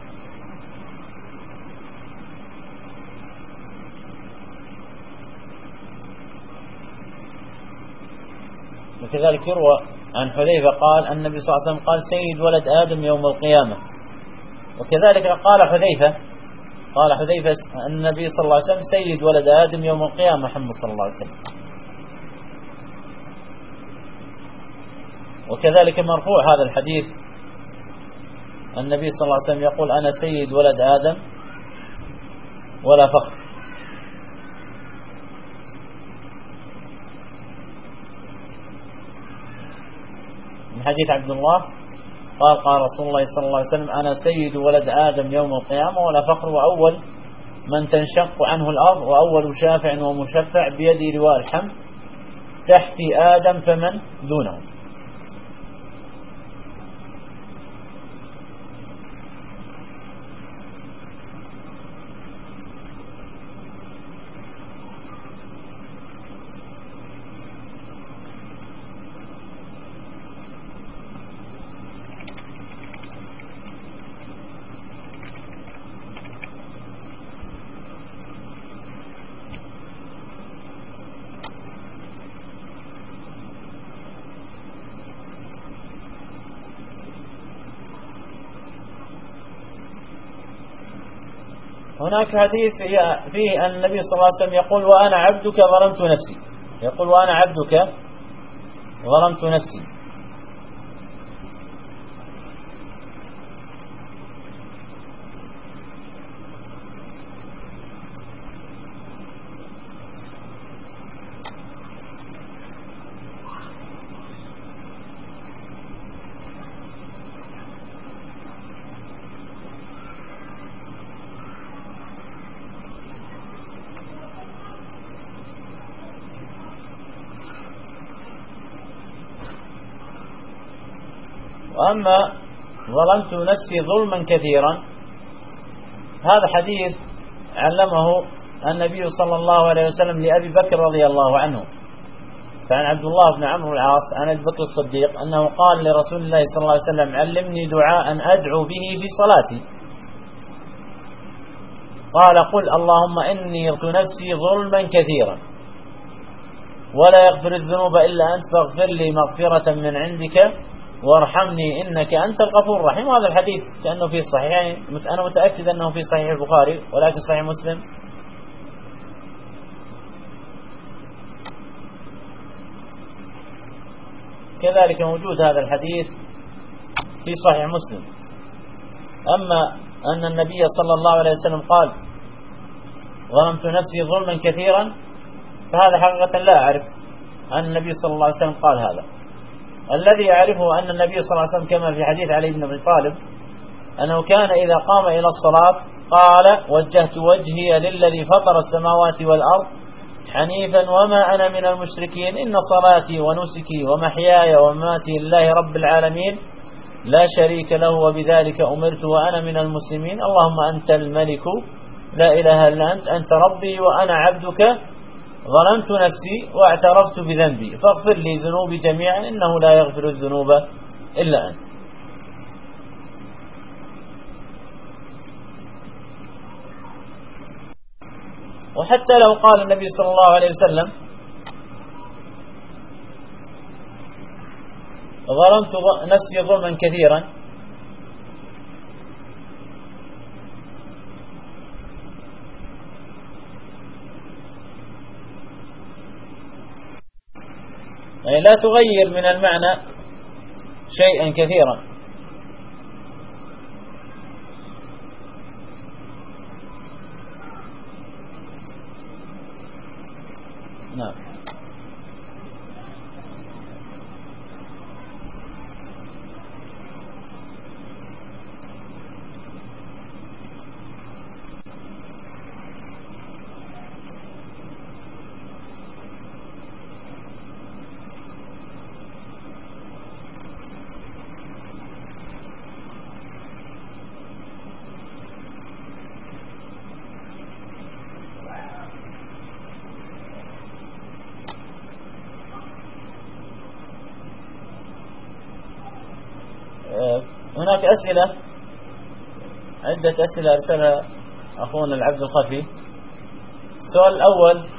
وكذلك يروى عن حذيفة قال النبي صلى الله عليه وسلم قال سيد ولد آدم يوم القيامة. وكذلك قال حذيفة النبي صلى الله عليه وسلم سيد ولد آدم يوم القيامة محمد صلى الله عليه وسلم. وكذلك مرفوع هذا الحديث النبي صلى الله عليه وسلم يقول أنا سيد ولد آدم ولا فخر. من حديث عبد الله قال رسول الله صلى الله عليه وسلم أنا سيد ولد آدم يوم القيامة ولا فخر، وأول من تنشق عنه الأرض وأول شافع ومشفع بيدي لواء الحمد تحت آدم فمن دونه. هناك حديث فيه أن النبي صلى الله عليه وسلم يقول وأنا عبدك ظلمت نفسي، يقول وأنا عبدك ظلمت نفسي. وأما ظلمت نفسي ظلما كثيرا هذا حديث علمه النبي صلى الله عليه وسلم لأبي بكر رضي الله عنه فعن عبد الله بن عمرو العاص عن أبي بكر الصديق أنه قال لرسول الله صلى الله عليه وسلم علمني دعاء أدعو به في صلاتي. قال قل اللهم إني ظلمت نفسي ظلما كثيرا ولا يغفر الذنوب إلا أنت فاغفر لي مغفرة من عندك وارحمني إنك أنت الغفور الرحيم. وهذا الحديث كأنه في الصحيحين، أنا متأكد أنه في صحيح البخاري، ولكن صحيح مسلم كذلك موجود هذا الحديث في صحيح مسلم. أما أن النبي صلى الله عليه وسلم قال ظلمت نفسي ظلما كثيرا، فهذا حقيقة لا أعرف أن النبي صلى الله عليه وسلم قال هذا. الذي أعرفه أن النبي صلى الله عليه وسلم كما في حديث علي بن أبي طالب أنه كان إذا قام إلى الصلاة قال وجهت وجهي للذي فطر السماوات والأرض حنيفا وما أنا من المشركين إن صلاتي ونسكي ومحياي ومماتي لله رب العالمين لا شريك له وبذلك أمرت وأنا من المسلمين اللهم أنت الملك لا إله إلا أنت ربي وأنا عبدك ظلمت نفسي واعترفت بذنبي فاغفر لي ذنوبي جميعا إنه لا يغفر الذنوب إلا أنت. وحتى لو قال النبي صلى الله عليه وسلم ظلمت نفسي ظلما كثيرا يعني لا تغير من المعنى شيئا كثيرا. نعم. هناك أسئلة، عدة أسئلة أرسلها أخونا العبد الخفي. السؤال الأول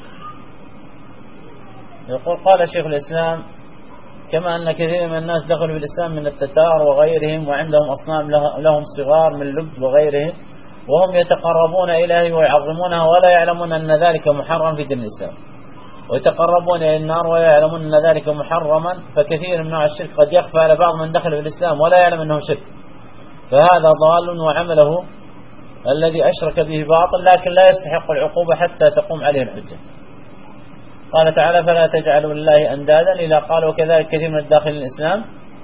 يقول قال شيخ الإسلام كما أن كثير من الناس دخلوا في الإسلام من التتار وغيرهم وعندهم أصنام لهم صغار من لبد وغيرهم وهم يتقربون إليه ويعظمونه ولا يعلمون أن ذلك محرم في دين الإسلام ويتقربون إلى النار ويعلمون أن ذلك محرما، فكثير من نوع الشرك قد يخفى على بعض من دخل في الإسلام ولا يعلم أنه شرك، فهذا ضال وعمله الذي أشرك به باطل لكن لا يستحق العقوبة حتى تقوم عليه الحجة. قال تعالى فلا تجعلوا لله أندادا إلى قال وكذلك كثير من الداخل الإسلام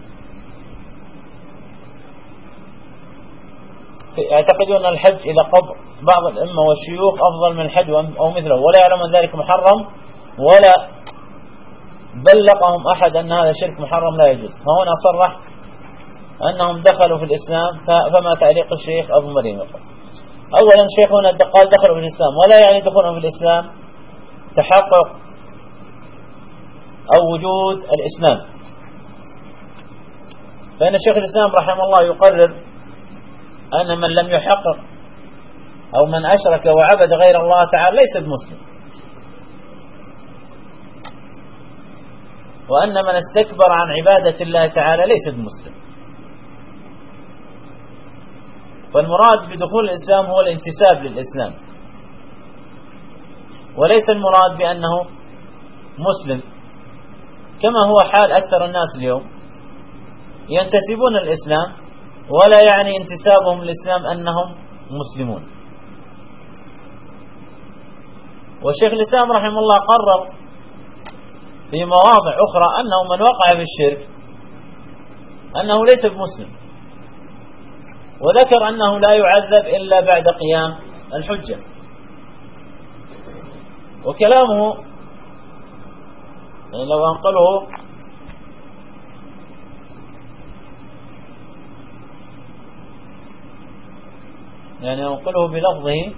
يعتقدون الحج إلى قبر بعض الأئمة والشيوخ أفضل من الحج أو مثله ولا يعلمون ذلك محرم ولا بلغهم أحد أن هذا شرك محرم لا يجوز. فهنا صرح أنهم دخلوا في الإسلام، فما تعليق الشيخ أبو مريم؟ أولا شيخنا قال دخلوا في الإسلام ولا يعني دخولهم في الإسلام تحقق أو وجود الإسلام، فإن الشيخ الإسلام رحمه الله يقرر أن من لم يحقق أو من أشرك وعبد غير الله تعالى ليس بمسلم، وأن من استكبر عن عبادة الله تعالى ليس بمسلم. فالمراد بدخول الإسلام هو الانتساب للإسلام، وليس المراد بأنه مسلم كما هو حال أكثر الناس اليوم ينتسبون الإسلام ولا يعني انتسابهم للإسلام أنهم مسلمون. والشيخ الإسلام رحمه الله قرر في مواضع أخرى أنه من وقع في الشرك أنه ليس بمسلم، وذكر أنه لا يعذب إلا بعد قيام الحجة. وكلامه لو أنقله يعني أنقله بلفظه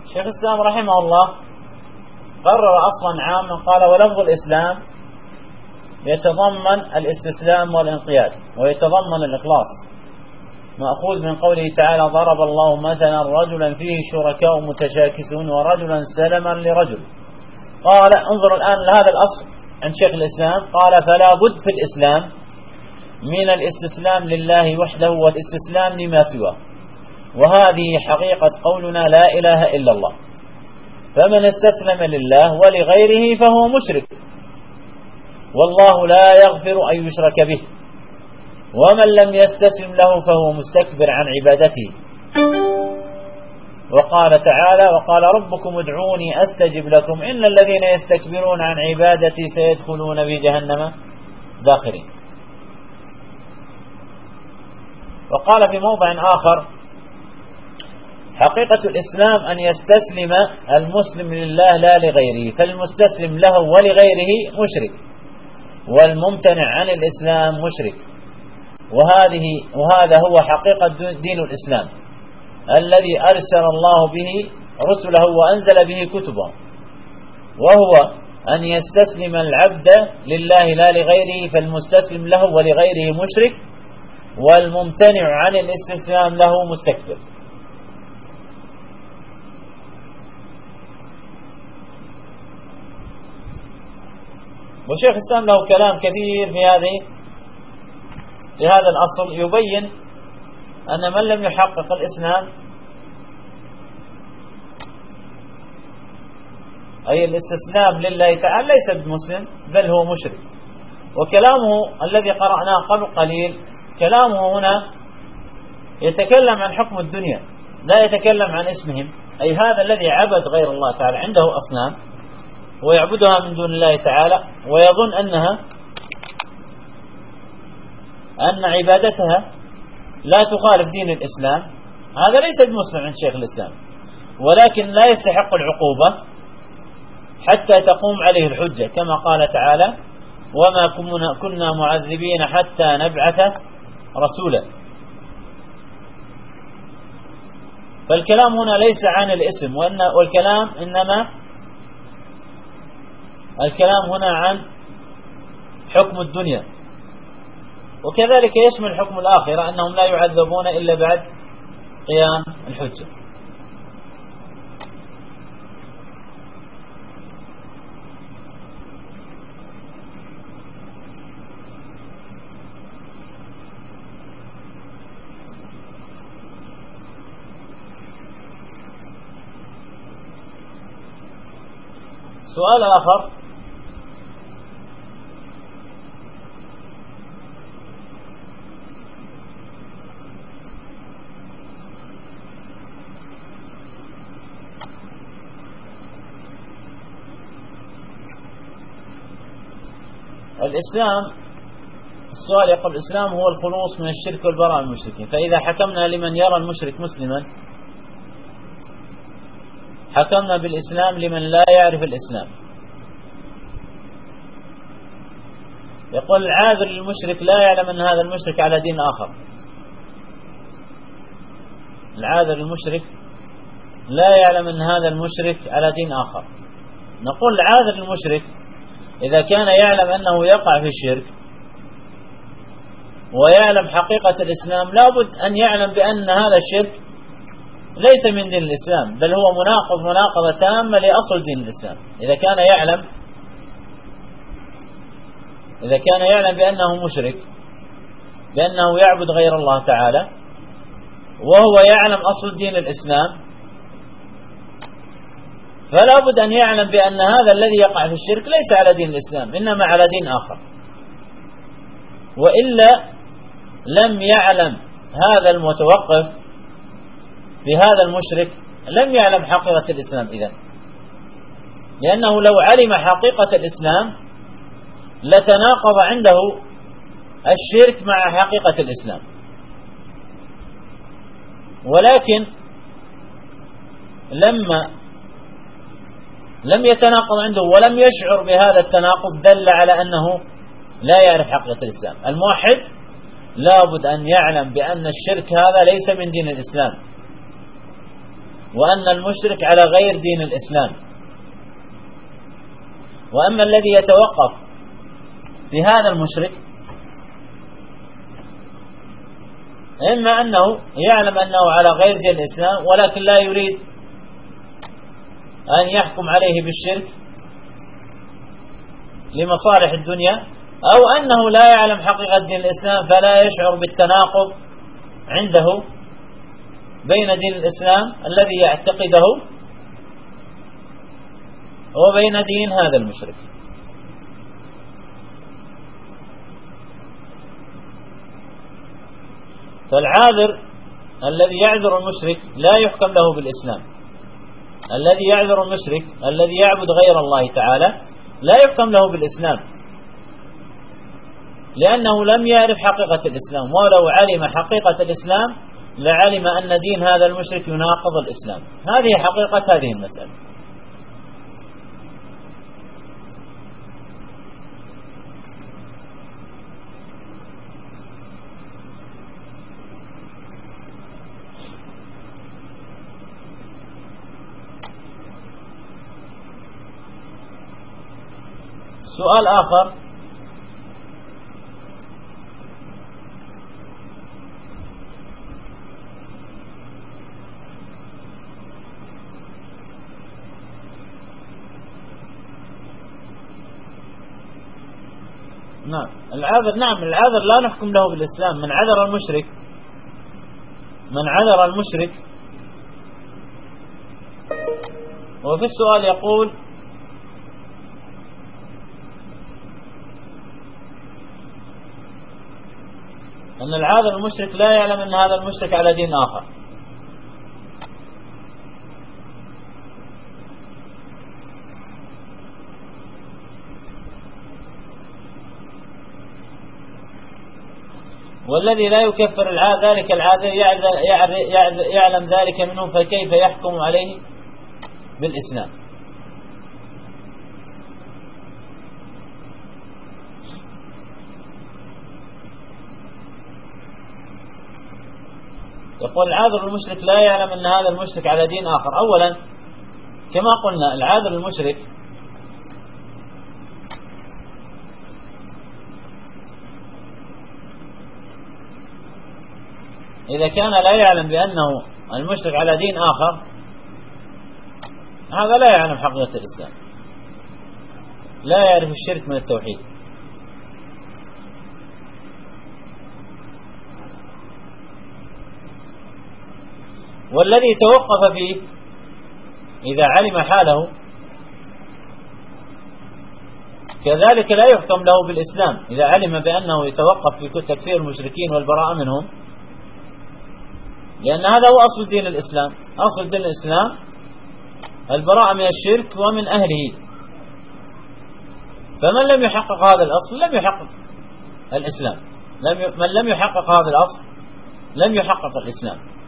شيخ الإسلام رحمه الله قرر أصلا عاما قال: ولفظ الإسلام يتضمن الاستسلام والانقياد ويتضمن الإخلاص، مأخوذ من قوله تعالى: ضرب الله مثلا رجلا فيه شركاء متشاكسون ورجلا سلما لرجل. قال: انظر الآن لهذا الأصل عند شيخ الإسلام، قال: فلا بد في الإسلام من الاستسلام لله وحده والاستسلام لما سواه، وهذه حقيقة قولنا لا إله إلا الله. فمن استسلم لله ولغيره فهو مشرك، والله لا يغفر أن يشرك به، ومن لم يستسلم له فهو مستكبر عن عبادته. وقال تعالى: وقال ربكم ادعوني أستجب لكم إن الذين يستكبرون عن عبادتي سيدخلون في جهنم داخرين. وقال في موضع آخر: حقيقة الإسلام أن يستسلم المسلم لله لا لغيره، فالمستسلم له ولغيره مشرك، والممتنع عن الإسلام مشرك. وهذا هو حقيقة دين الإسلام الذي أرسل الله به رسله وأنزل به كتبه، وهو أن يستسلم العبد لله لا لغيره، فالمستسلم له ولغيره مشرك، والممتنع عن الاستسلام له مستكبر. وشيخ الإسلام له كلام كثير في هذا الأصل، يبين أن من لم يحقق الإسلام أي الاستسلام لله تعالى ليس بمسلم بل هو مشرك. وكلامه الذي قرأناه قبل قليل كلامه هنا يتكلم عن حكم الدنيا، لا يتكلم عن اسمهم، أي هذا الذي عبد غير الله تعالى عنده أصنام ويعبدها من دون الله تعالى ويظن أن عبادتها لا تخالف دين الإسلام، هذا ليس بمسلم عند شيخ الإسلام، ولكن لا يستحق العقوبة حتى تقوم عليه الحجة، كما قال تعالى: وما كنا معذبين حتى نبعث رسولا. فالكلام هنا ليس عن الاسم، والكلام إنما الكلام هنا عن حكم الدنيا، وكذلك يشمل حكم الآخرة أنهم لا يعذبون إلا بعد قيام الحجة. سؤال آخر: الإسلام، السؤال يقول: الإسلام هو الخلوص من الشرك والبراءة من المشركين، فإذا حكمنا لمن يرى المشرك مسلما حكمنا بالإسلام لمن لا يعرف الإسلام. يقول: العاذر للمشرك لا يعلم أن هذا المشرك على دين آخر. العاذر للمشرك لا يعلم أن هذا المشرك على دين آخر. نقول: العاذر للمشرك إذا كان يعلم أنه يقع في الشرك ويعلم حقيقة الإسلام لابد أن يعلم بأن هذا الشرك ليس من دين الإسلام، بل هو مناقضة تامة لأصل دين الإسلام. إذا كان يعلم بأنه مشرك، بأنه يعبد غير الله تعالى، وهو يعلم أصل دين الإسلام، فلا بد أن يعلم بأن هذا الذي يقع في الشرك ليس على دين الإسلام إنما على دين آخر، وإلا لم يعلم هذا المتوقف في هذا المشرك، لم يعلم حقيقة الإسلام إذن، لأنه لو علم حقيقة الإسلام لتناقض عنده الشرك مع حقيقة الإسلام. ولكن لما لم يتناقض عنده ولم يشعر بهذا التناقض دل على أنه لا يعرف حقيقة الإسلام. الموحد لابد أن يعلم بأن الشرك هذا ليس من دين الإسلام، وأن المشرك على غير دين الإسلام. وأما الذي يتوقف في هذا المشرك إما أنه يعلم أنه على غير دين الإسلام ولكن لا يريد أن يحكم عليه بالشرك لمصالح الدنيا، أو أنه لا يعلم حقيقة دين الإسلام فلا يشعر بالتناقض عنده بين دين الإسلام الذي يعتقده وبين دين هذا المشرك. فالعاذر الذي يعذر المشرك لا يحكم له بالإسلام، الذي يعذر المشرك الذي يعبد غير الله تعالى لا يحكم له بالإسلام، لأنه لم يعرف حقيقة الإسلام، ولو علم حقيقة الإسلام لعلم أن دين هذا المشرك يناقض الإسلام. هذه حقيقة هذه المسألة. سؤال آخر: نعم العذر لا نحكم له بالإسلام. من عذر المشرك وفي السؤال يقول: أن العاذر المشرك لا يعلم أن هذا المشرك على دين آخر، والذي لا يكفر ذلك العاذر يعلم ذلك منه، فكيف يحكم عليه بالإسلام؟ يقول: العاذر المشرك لا يعلم أن هذا المشرك على دين آخر. أولا كما قلنا العاذر المشرك إذا كان لا يعلم بأنه المشرك على دين آخر هذا لا يعلم حقيقة الإسلام، لا يعرف الشرك من التوحيد. والذي توقف فيه إذا علم حاله كذلك لا يحكم له بالإسلام إذا علم بأنه يتوقف في تكفير المشركين والبراءة منهم، لأن هذا هو أصل دين الإسلام. أصل دين الإسلام البراءة من الشرك ومن أهله، فمن لم يحقق هذا الأصل لم يحقق الإسلام. من لم يحقق هذا الأصل لم يحقق الإسلام.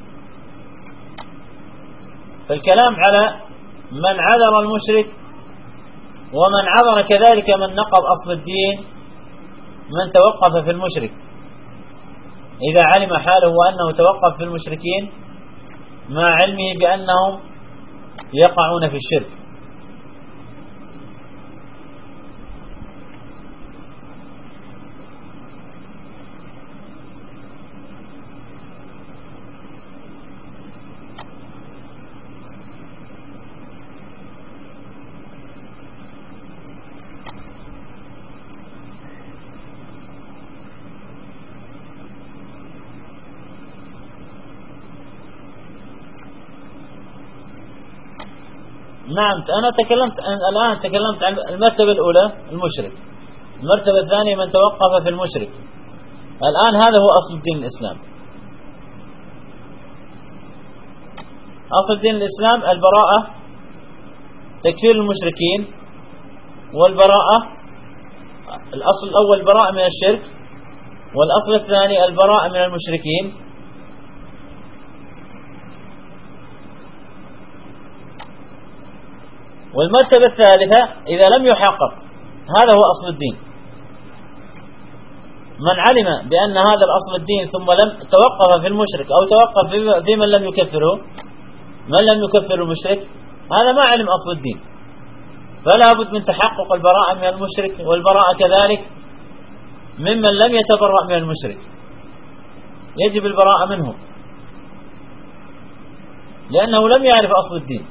فالكلام على من عذر المشرك ومن عذر كذلك من نقض أصل الدين من توقف في المشرك إذا علم حاله وأنه توقف في المشركين مع علمه بأنهم يقعون في الشرك. نعم أنا الآن تكلمت عن المرتبة الأولى المشرك، المرتبة الثانية من توقف في المشرك. الآن هذا هو أصل دين الإسلام. أصل دين الإسلام البراءة، تكفير المشركين، والبراءة الأصل الأول البراءة من الشرك، والأصل الثاني البراءة من المشركين. والمرتبة الثالثة إذا لم يحقق هذا هو أصل الدين. من علم بأن هذا الأصل الدين ثم لم توقف في المشرك أو توقف في من لم يكفره من لم يكفر المشرك هذا ما علم أصل الدين، فلا بد من تحقق البراءة من المشرك، والبراءة كذلك ممن لم يتبرأ من المشرك، يجب البراءة منه لأنه لم يعرف أصل الدين.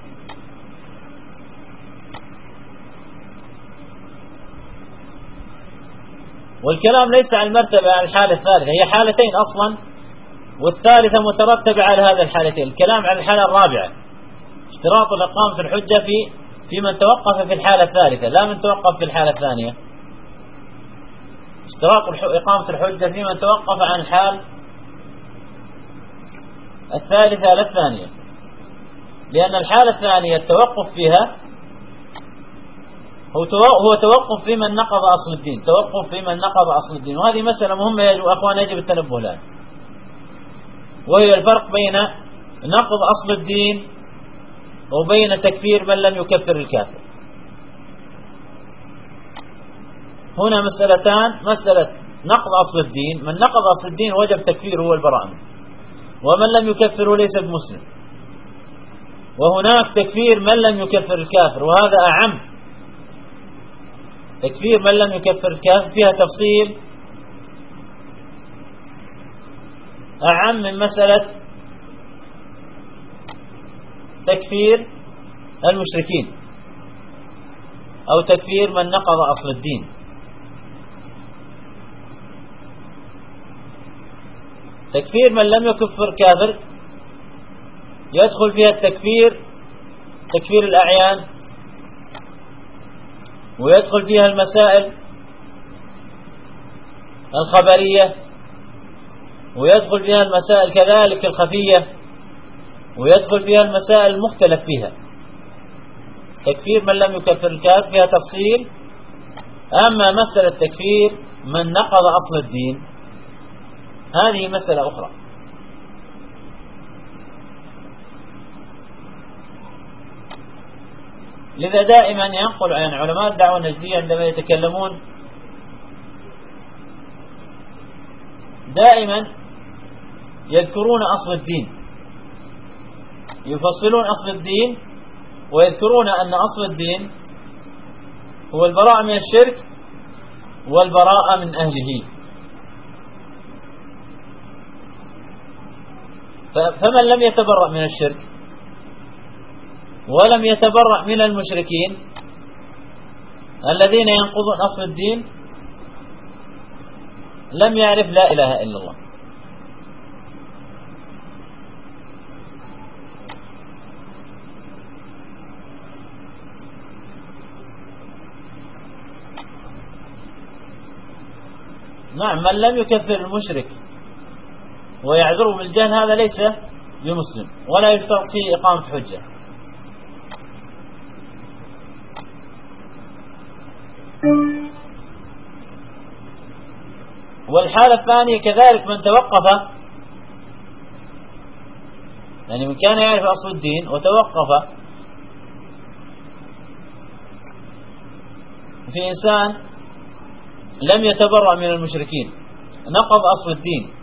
والكلام ليس على المرتبة، على الحالة الثالثة، هي حالتين أصلا، والثالثة مترتبة على هذه الحالتين. الكلام على الحالة الرابعة، اشتراط إقامة الحجة في من توقف في الحالة الثالثة، لا من توقف في الحالة الثانية. اشتراط إقامة الحجة في من توقف عن الحال الثالثة لا الثانية، لأن الحالة الثانية التوقف فيها هو توقف في من نقض أصل الدين، توقف في من نقض أصل الدين، وهذه مسألة مهمة يا أخوان يجب التنبه لها، وهي الفرق بين نقض أصل الدين وبين تكفير من لم يكفر الكافر. هنا مسألتان، مسألة نقض أصل الدين، من نقض أصل الدين وجب تكفيره والبراءة منه، ومن لم يكفره ليس بمسلم. وهناك تكفير من لم يكفر الكافر، وهذا أعم. تكفير من لم يكفر الكافر فيها تفصيل أعم من مسألة تكفير المشركين أو تكفير من نقض أصل الدين. تكفير من لم يكفر كافر يدخل فيها التكفير، تكفير الأعيان، ويدخل فيها المسائل الخبرية، ويدخل فيها المسائل كذلك الخفية، ويدخل فيها المسائل المختلف فيها. تكفير من لم يكفر الكافر فيها تفصيل. أما مسألة تكفير من نقض أصل الدين هذه مسألة أخرى. لذا دائما ينقل عن علماء الدعوة النجدية عندما يتكلمون دائما يذكرون أصل الدين، يفصلون أصل الدين ويذكرون أن أصل الدين هو البراءة من الشرك والبراءة من أهله. فمن لم يتبرأ من الشرك ولم يتبرأ من المشركين الذين ينقضون أصل الدين لم يعرف لا إله إلا الله. نعم، من لم يكفر المشرك ويعذره بالجهل هذا ليس بمسلم ولا يشترط فيه إقامة حجة. والحالة الثانية كذلك من توقف، يعني من كان يعرف أصل الدين وتوقف في إنسان لم يتبرأ من المشركين نقض أصل الدين،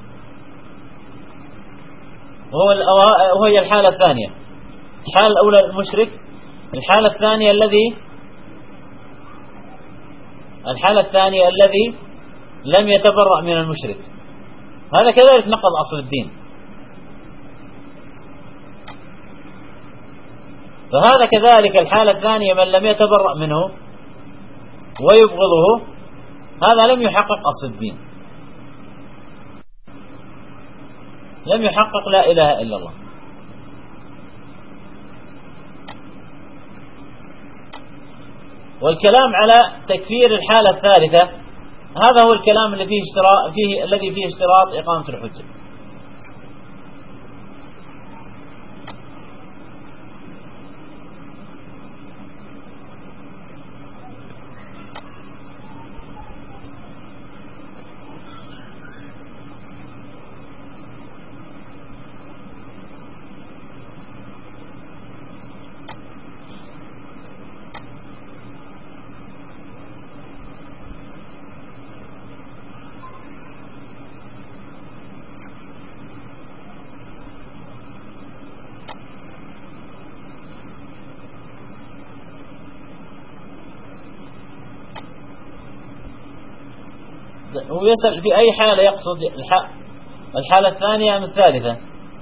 وهي الحالة الثانية. الحالة الأولى المشرك، الحالة الثانية الذي لم يتبرأ من المشرك، هذا كذلك نقض أصل الدين. فهذا كذلك الحالة الثانية من لم يتبرأ منه ويبغضه هذا لم يحقق أصل الدين، لم يحقق لا إله إلا الله. والكلام على تكفير الحالة الثالثة هذا هو الكلام الذي فيه اشتراط إقامة الحجة. هو يسأل في أي حالة يقصد الحالة الثانية أم الثالثة؟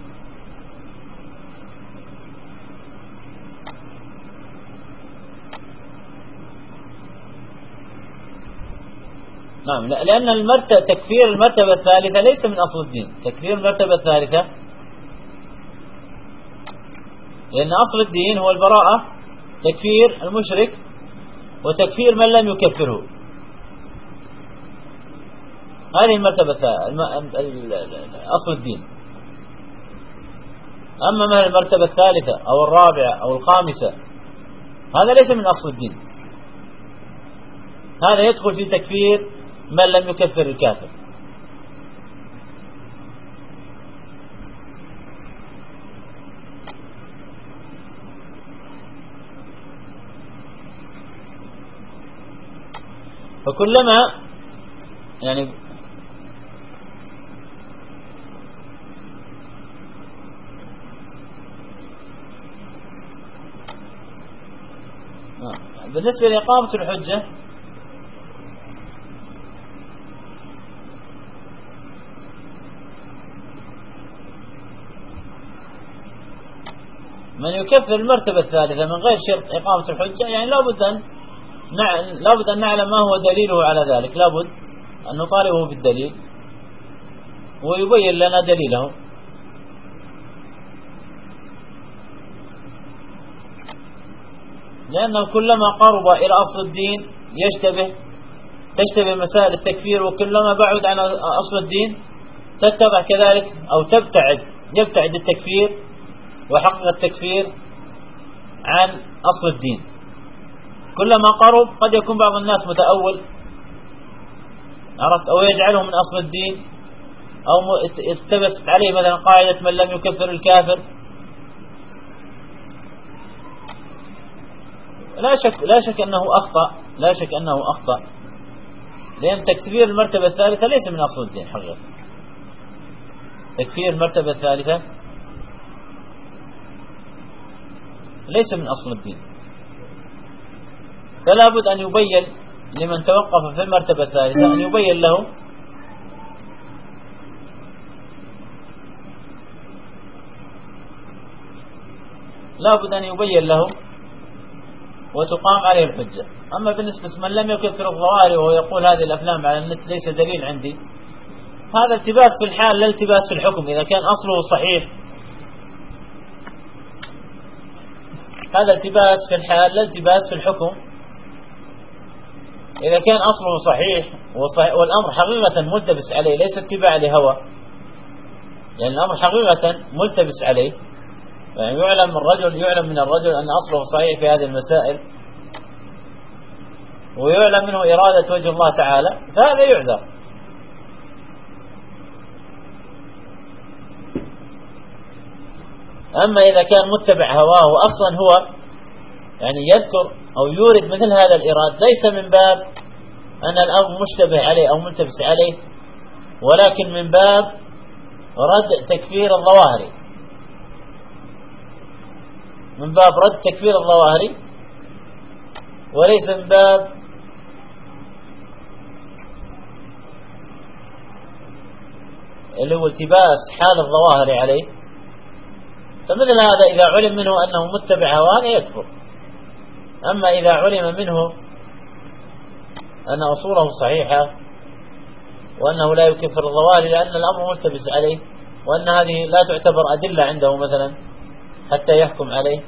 نعم، لأن تكفير المرتبة الثالثة ليس من أصل الدين. تكفير المرتبة الثالثة لأن أصل الدين هو البراءة، تكفير المشرك وتكفير من لم يكفره. هذه المرتبة أصل الدين. أما ما المرتبة الثالثة أو الرابعة أو الخامسة هذا ليس من أصل الدين. هذا يدخل في تكفير من لم يكفر الكافر. فكلما يعني بالنسبة لإقامة الحجة من يكفر المرتبة الثالثة من غير شرط إقامة الحجة، يعني لابد أن نعلم ما هو دليله على ذلك، لابد أن نطالبه بالدليل ويبين لنا دليله. لأنه كلما قرب إلى أصل الدين تشتبه مسائل التكفير، وكلما بعد عن أصل الدين تتضح كذلك أو يبتعد التكفير وحقق التكفير عن أصل الدين. كلما قرب قد يكون بعض الناس متأول، عرفت، أو يجعله من أصل الدين، أو يلتبس عليه مثلا قاعدة من لم يكفر الكافر. لا شك أنه أخطأ، لأن تكفير المرتبة الثالثة ليس من أصل الدين حقيقة. تكفير المرتبة الثالثة ليس من أصل الدين، فلا بد أن يبين لمن توقف في المرتبة الثالثة، أن يبين له وتقام عليه الحجة. أما بالنسبة من لم يكفر الظواهر وهو يقول هذه الأفلام على النت ليس دليل عندي، هذا التباس في الحال لا التباس في الحكم. إذا كان أصله صحيح، هذا التباس في الحال لا التباس في الحكم. إذا كان أصله صحيح والأمر حقيقة ملتبس عليه، ليس اتباع لهوى، يعني الأمر حقيقة ملتبس عليه، يعني يعلم من الرجل أن أصله صحيح في هذه المسائل، ويعلم منه إرادة وجه الله تعالى، فهذا يعذر. أما إذا كان متبع هواه أصلا هو يعني يذكر أو يورد مثل هذا الإراد، ليس من باب أن الأمر مشتبه عليه أو ملتبس عليه، ولكن من باب رد تكفير الظواهر، من باب رد تكفير الظواهر، وليس من باب اللي هو التباس حال الظواهر عليه. فمثل هذا إذا علم منه أنه متبع هواه يكفر. أما إذا علم منه أن أصوله صحيحة وأنه لا يكفر الظواهر لأن الأمر ملتبس عليه، وأن هذه لا تعتبر أدلة عنده مثلا حتى يحكم عليه،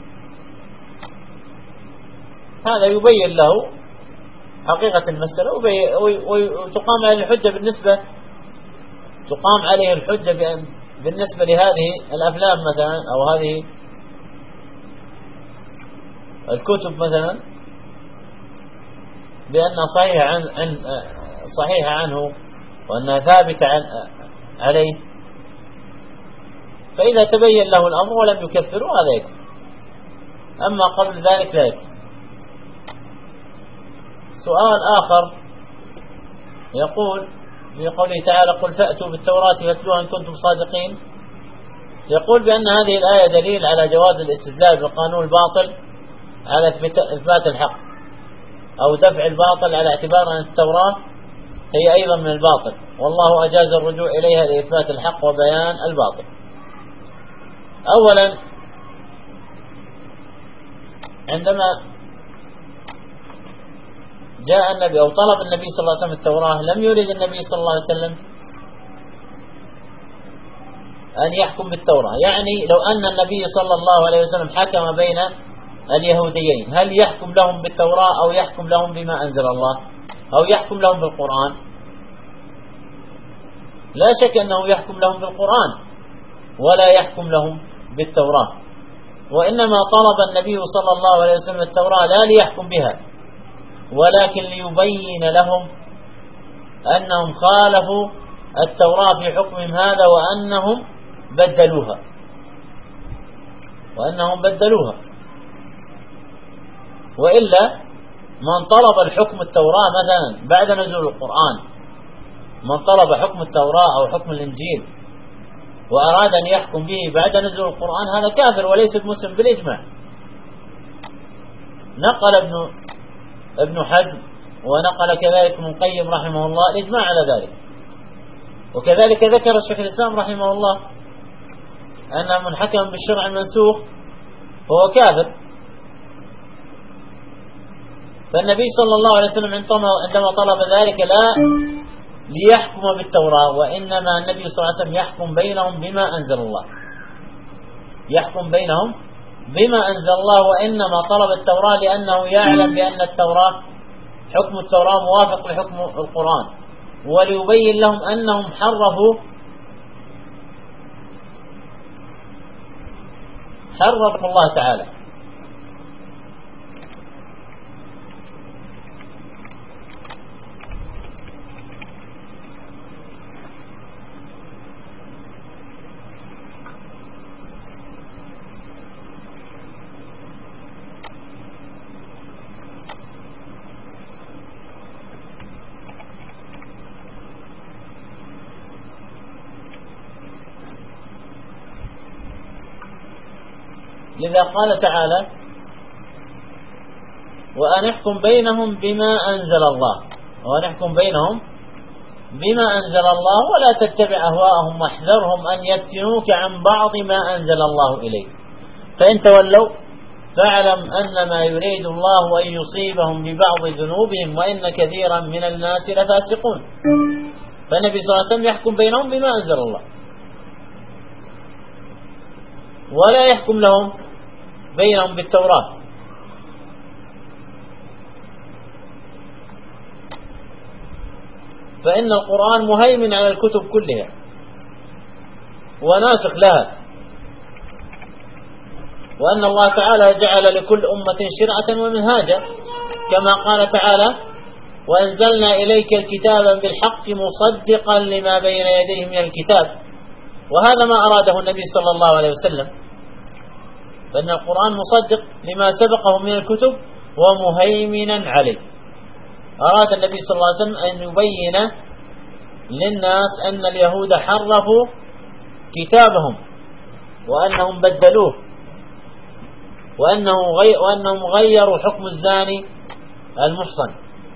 هذا يبين له حقيقة المسألة وتقام عليه الحجة بالنسبة لهذه الأفلام مثلا أو هذه الكتب مثلا بأنها صحيحة عنه وأنها ثابتة عليه. فإذا تبين له الأمر ولم يكفره هذا يكفر، أما قبل ذلك لا يكفر. سؤال آخر يقول في قوله تعالى قل فأتوا بالتوراة فاتلوها إن كنتم صادقين، يقول بأن هذه الآية دليل على جواز الاستدلال بالقانون الباطل على إثبات الحق، أو دفع الباطل على اعتبار أن التوراة هي أيضا من الباطل، والله أجاز الرجوع إليها لإثبات الحق وبيان الباطل. أولا، عندما جاء النبي أو طلب النبي صلى الله عليه وسلم التوراة، لم يرد النبي صلى الله عليه وسلم أن يحكم بالتوراة. يعني لو أن النبي صلى الله عليه وسلم حكم بين اليهوديين، هل يحكم لهم بالتوراة أو يحكم لهم بما أنزل الله أو يحكم لهم بالقرآن؟ لا شك أنه يحكم لهم بالقرآن ولا يحكم لهم بالتوراة، وإنما طلب النبي صلى الله عليه وسلم التوراة لا ليحكم بها، ولكن ليبين لهم أنهم خالفوا التوراة في حكمهم هذا وأنهم بدلوها. وإلا من طلب الحكم التوراة مثلا بعد نزول القرآن، من طلب حكم التوراة أو حكم الإنجيل وأراد أن يحكم به بعد نزول القرآن، هذا كافر وليس مسلم بالإجماع. نقل ابن حزم ونقل كذلك ابن القيم رحمه الله الإجماع على ذلك، وكذلك ذكر الشيخ الإسلام رحمه الله أن من حكم بالشرع المنسوخ هو كافر. فالنبي صلى الله عليه وسلم عندما طلب ذلك لا ليحكم بالتوراة، وإنما النبي صلى الله عليه وسلم يحكم بينهم بما أنزل الله، وإنما طلب التوراة لأنه يعلم بأن التوراة حكم التوراة موافق لحكم القرآن، وليبين لهم أنهم حرفوا الله تعالى. لذا قال تعالى: وأن احكم بينهم بما أنزل الله ولا تتبع أهواءهم واحذرهم أن يفتنوك عن بعض ما أنزل الله إليك فإن تولوا فاعلم أنما يريد الله أن يصيبهم ببعض ذنوبهم وإن كثيرا من الناس لفاسقون. فالنبي صلى الله عليه وسلم يحكم بينهم بما أنزل الله، ولا يحكم بينهم بالتوراة. فإن القرآن مهيمن على الكتب كلها وناسخ لها، وأن الله تعالى جعل لكل أمة شرعة ومنهاجا، كما قال تعالى: وأنزلنا إليك الكتاب بالحق مصدقا لما بين يديه من الكتاب. وهذا ما أراده النبي صلى الله عليه وسلم، فإن القرآن مصدق لما سبقه من الكتب ومهيمنا عليه. أراد النبي صلى الله عليه وسلم أن يبين للناس أن اليهود حرفوا كتابهم وأنهم بدلوه وأنهم غيروا حكم الزاني المحصن.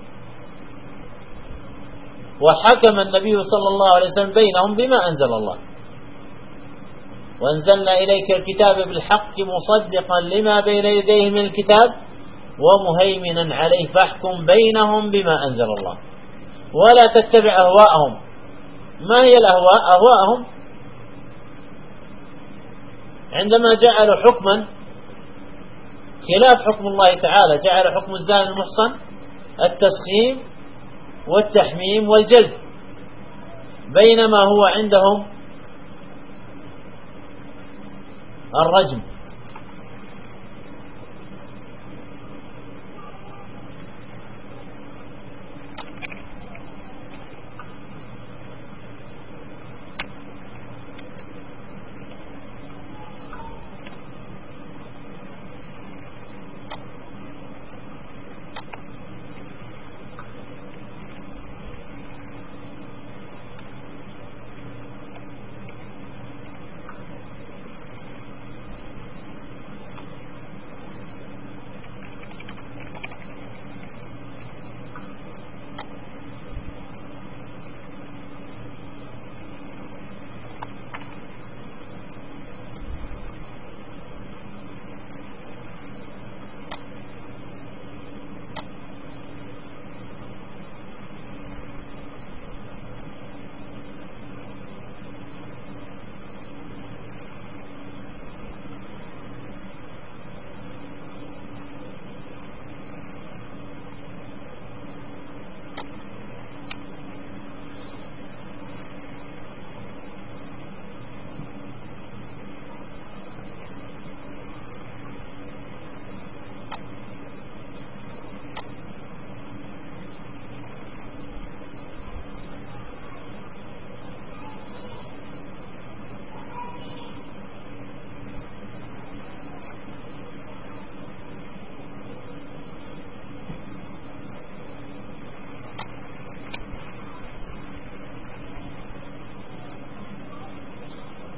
وحكم النبي صلى الله عليه وسلم بينهم بما أنزل الله: وأنزلنا إليك الكتاب بالحق مصدقا لما بين يديه من الكتاب ومهيمنا عليه فاحكم بينهم بما أنزل الله ولا تتبع أهواءهم. ما هي الأهواء؟ أهواءهم عندما جعلوا حكما خلاف حكم الله تعالى، جعل حكم الزاني المحصن التسخيم والتحميم والجلد، بينما هو عندهم الرجم.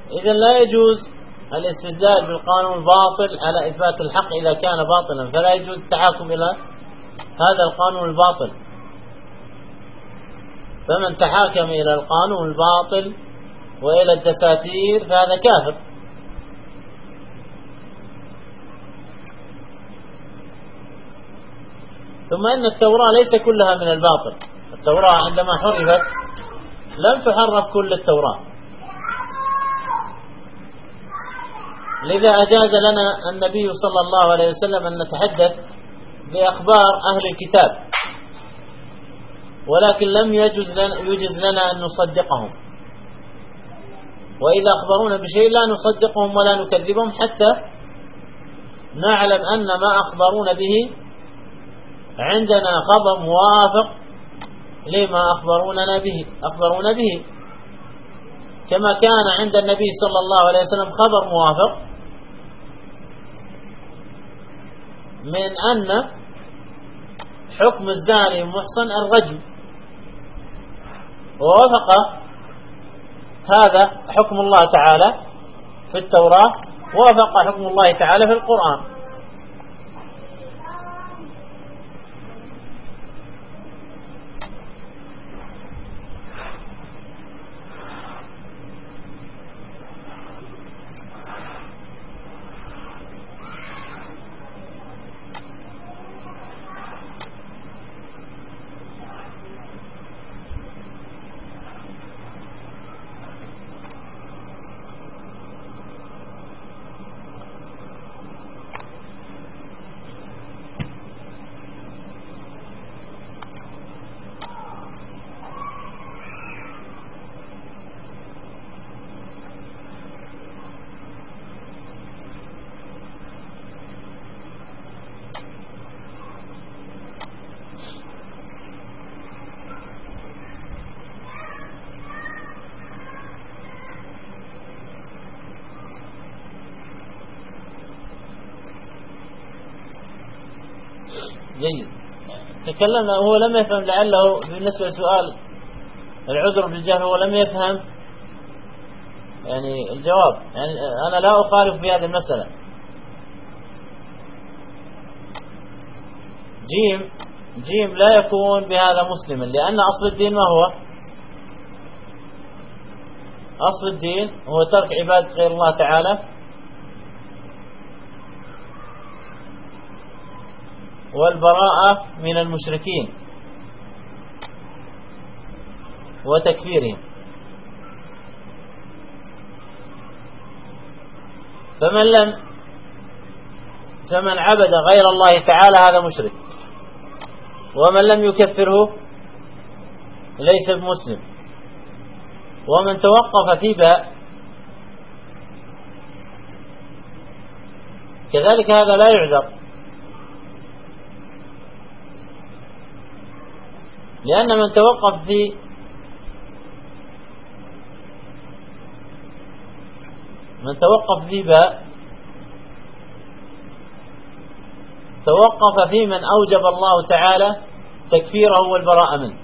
إذا لا يجوز الاستدلال بالقانون الباطل على إثبات الحق إذا كان باطلا، فلا يجوز التحاكم إلى هذا القانون الباطل. فمن تحاكم إلى القانون الباطل وإلى الدساتير فهذا كافر. ثم أن التوراة ليس كلها من الباطل. التوراة عندما حرفت لم تحرف كل التوراة، لذا أجاز لنا النبي صلى الله عليه وسلم أن نتحدث بأخبار أهل الكتاب، ولكن لم يجز لنا أن نصدقهم، وإذا أخبرونا بشيء لا نصدقهم ولا نكذبهم حتى نعلم أن ما أخبرونا به عندنا خبر موافق لما أخبرونا به، كما كان عند النبي صلى الله عليه وسلم خبر موافق من أن حكم الزاني المحصن الرجم، ووافق هذا حكم الله تعالى في التوراة، ووافق حكم الله تعالى في القرآن. جيد. تكلمنا هو لم يفهم، لعله بالنسبة لسؤال العذر بالجهل هو لم يفهم يعني الجواب. يعني أنا لا أخالف في هذه المسألة. جيم لا يكون بهذا مسلما، لأن أصل الدين ما هو؟ أصل الدين هو ترك عبادة غير الله تعالى والبراءة من المشركين وتكفيرهم. فمن عبد غير الله تعالى هذا مشرك، ومن لم يكفره ليس بمسلم، ومن توقف في باء كذلك هذا لا يعذر، لأن من توقف في باء توقف في من أوجب الله تعالى تكفيره والبراءة منه.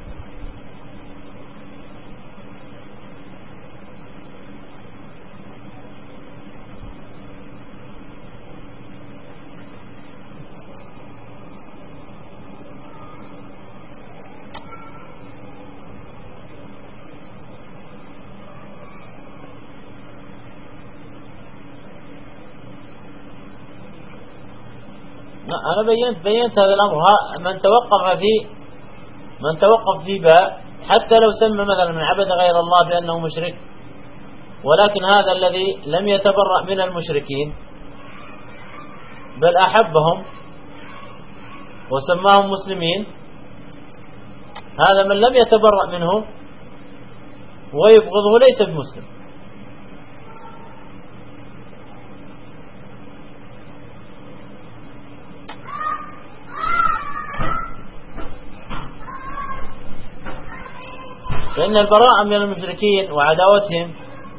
أنا بينت هذا الأمر. من توقف في باء حتى لو سمى مثلا من عبد غير الله بأنه مشرك، ولكن هذا الذي لم يتبرأ من المشركين بل أحبهم وسماهم مسلمين، هذا من لم يتبرأ منه ويبغضه ليس بمسلم. فإن البراءة من المشركين وعداوتهم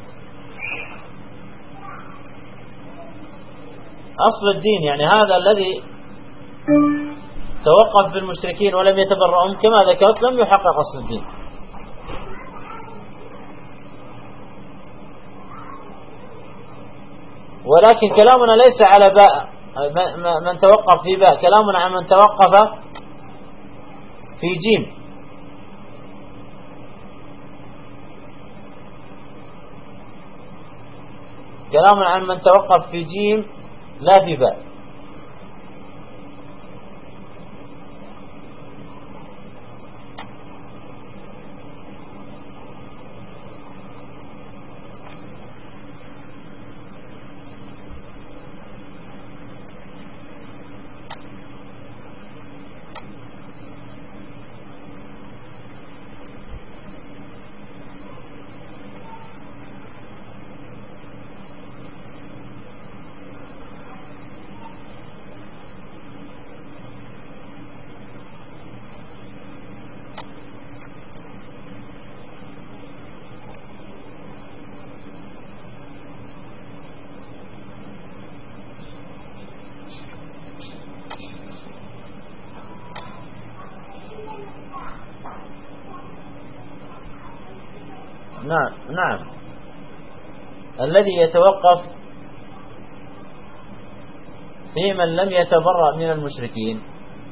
أصل الدين. يعني هذا الذي توقف بالمشركين ولم يتبرأهم كما ذكرت لم يحقق أصل الدين. ولكن كلامنا ليس على باء من توقف في باء، كلامنا عن من توقف في جيم. كلامنا عن من توقف في جيم لا في باء. نعم الذي يتوقف في من لم يتبرأ من المشركين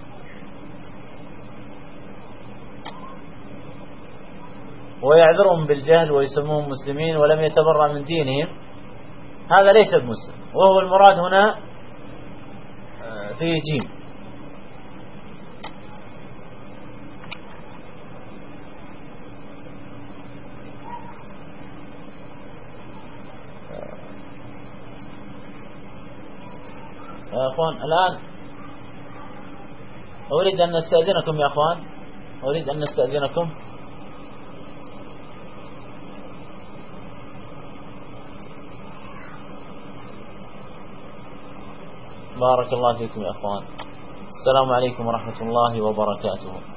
ويعذرهم بالجهل ويسموهم مسلمين ولم يتبرأ من دينهم، هذا ليس بمسلم، وهو المراد هنا في جيم. يا أخوان الآن أريد أن نستأذنكم، يا أخوان أريد أن نستأذنكم. بارك الله فيكم يا أخوان. السلام عليكم ورحمة الله وبركاته.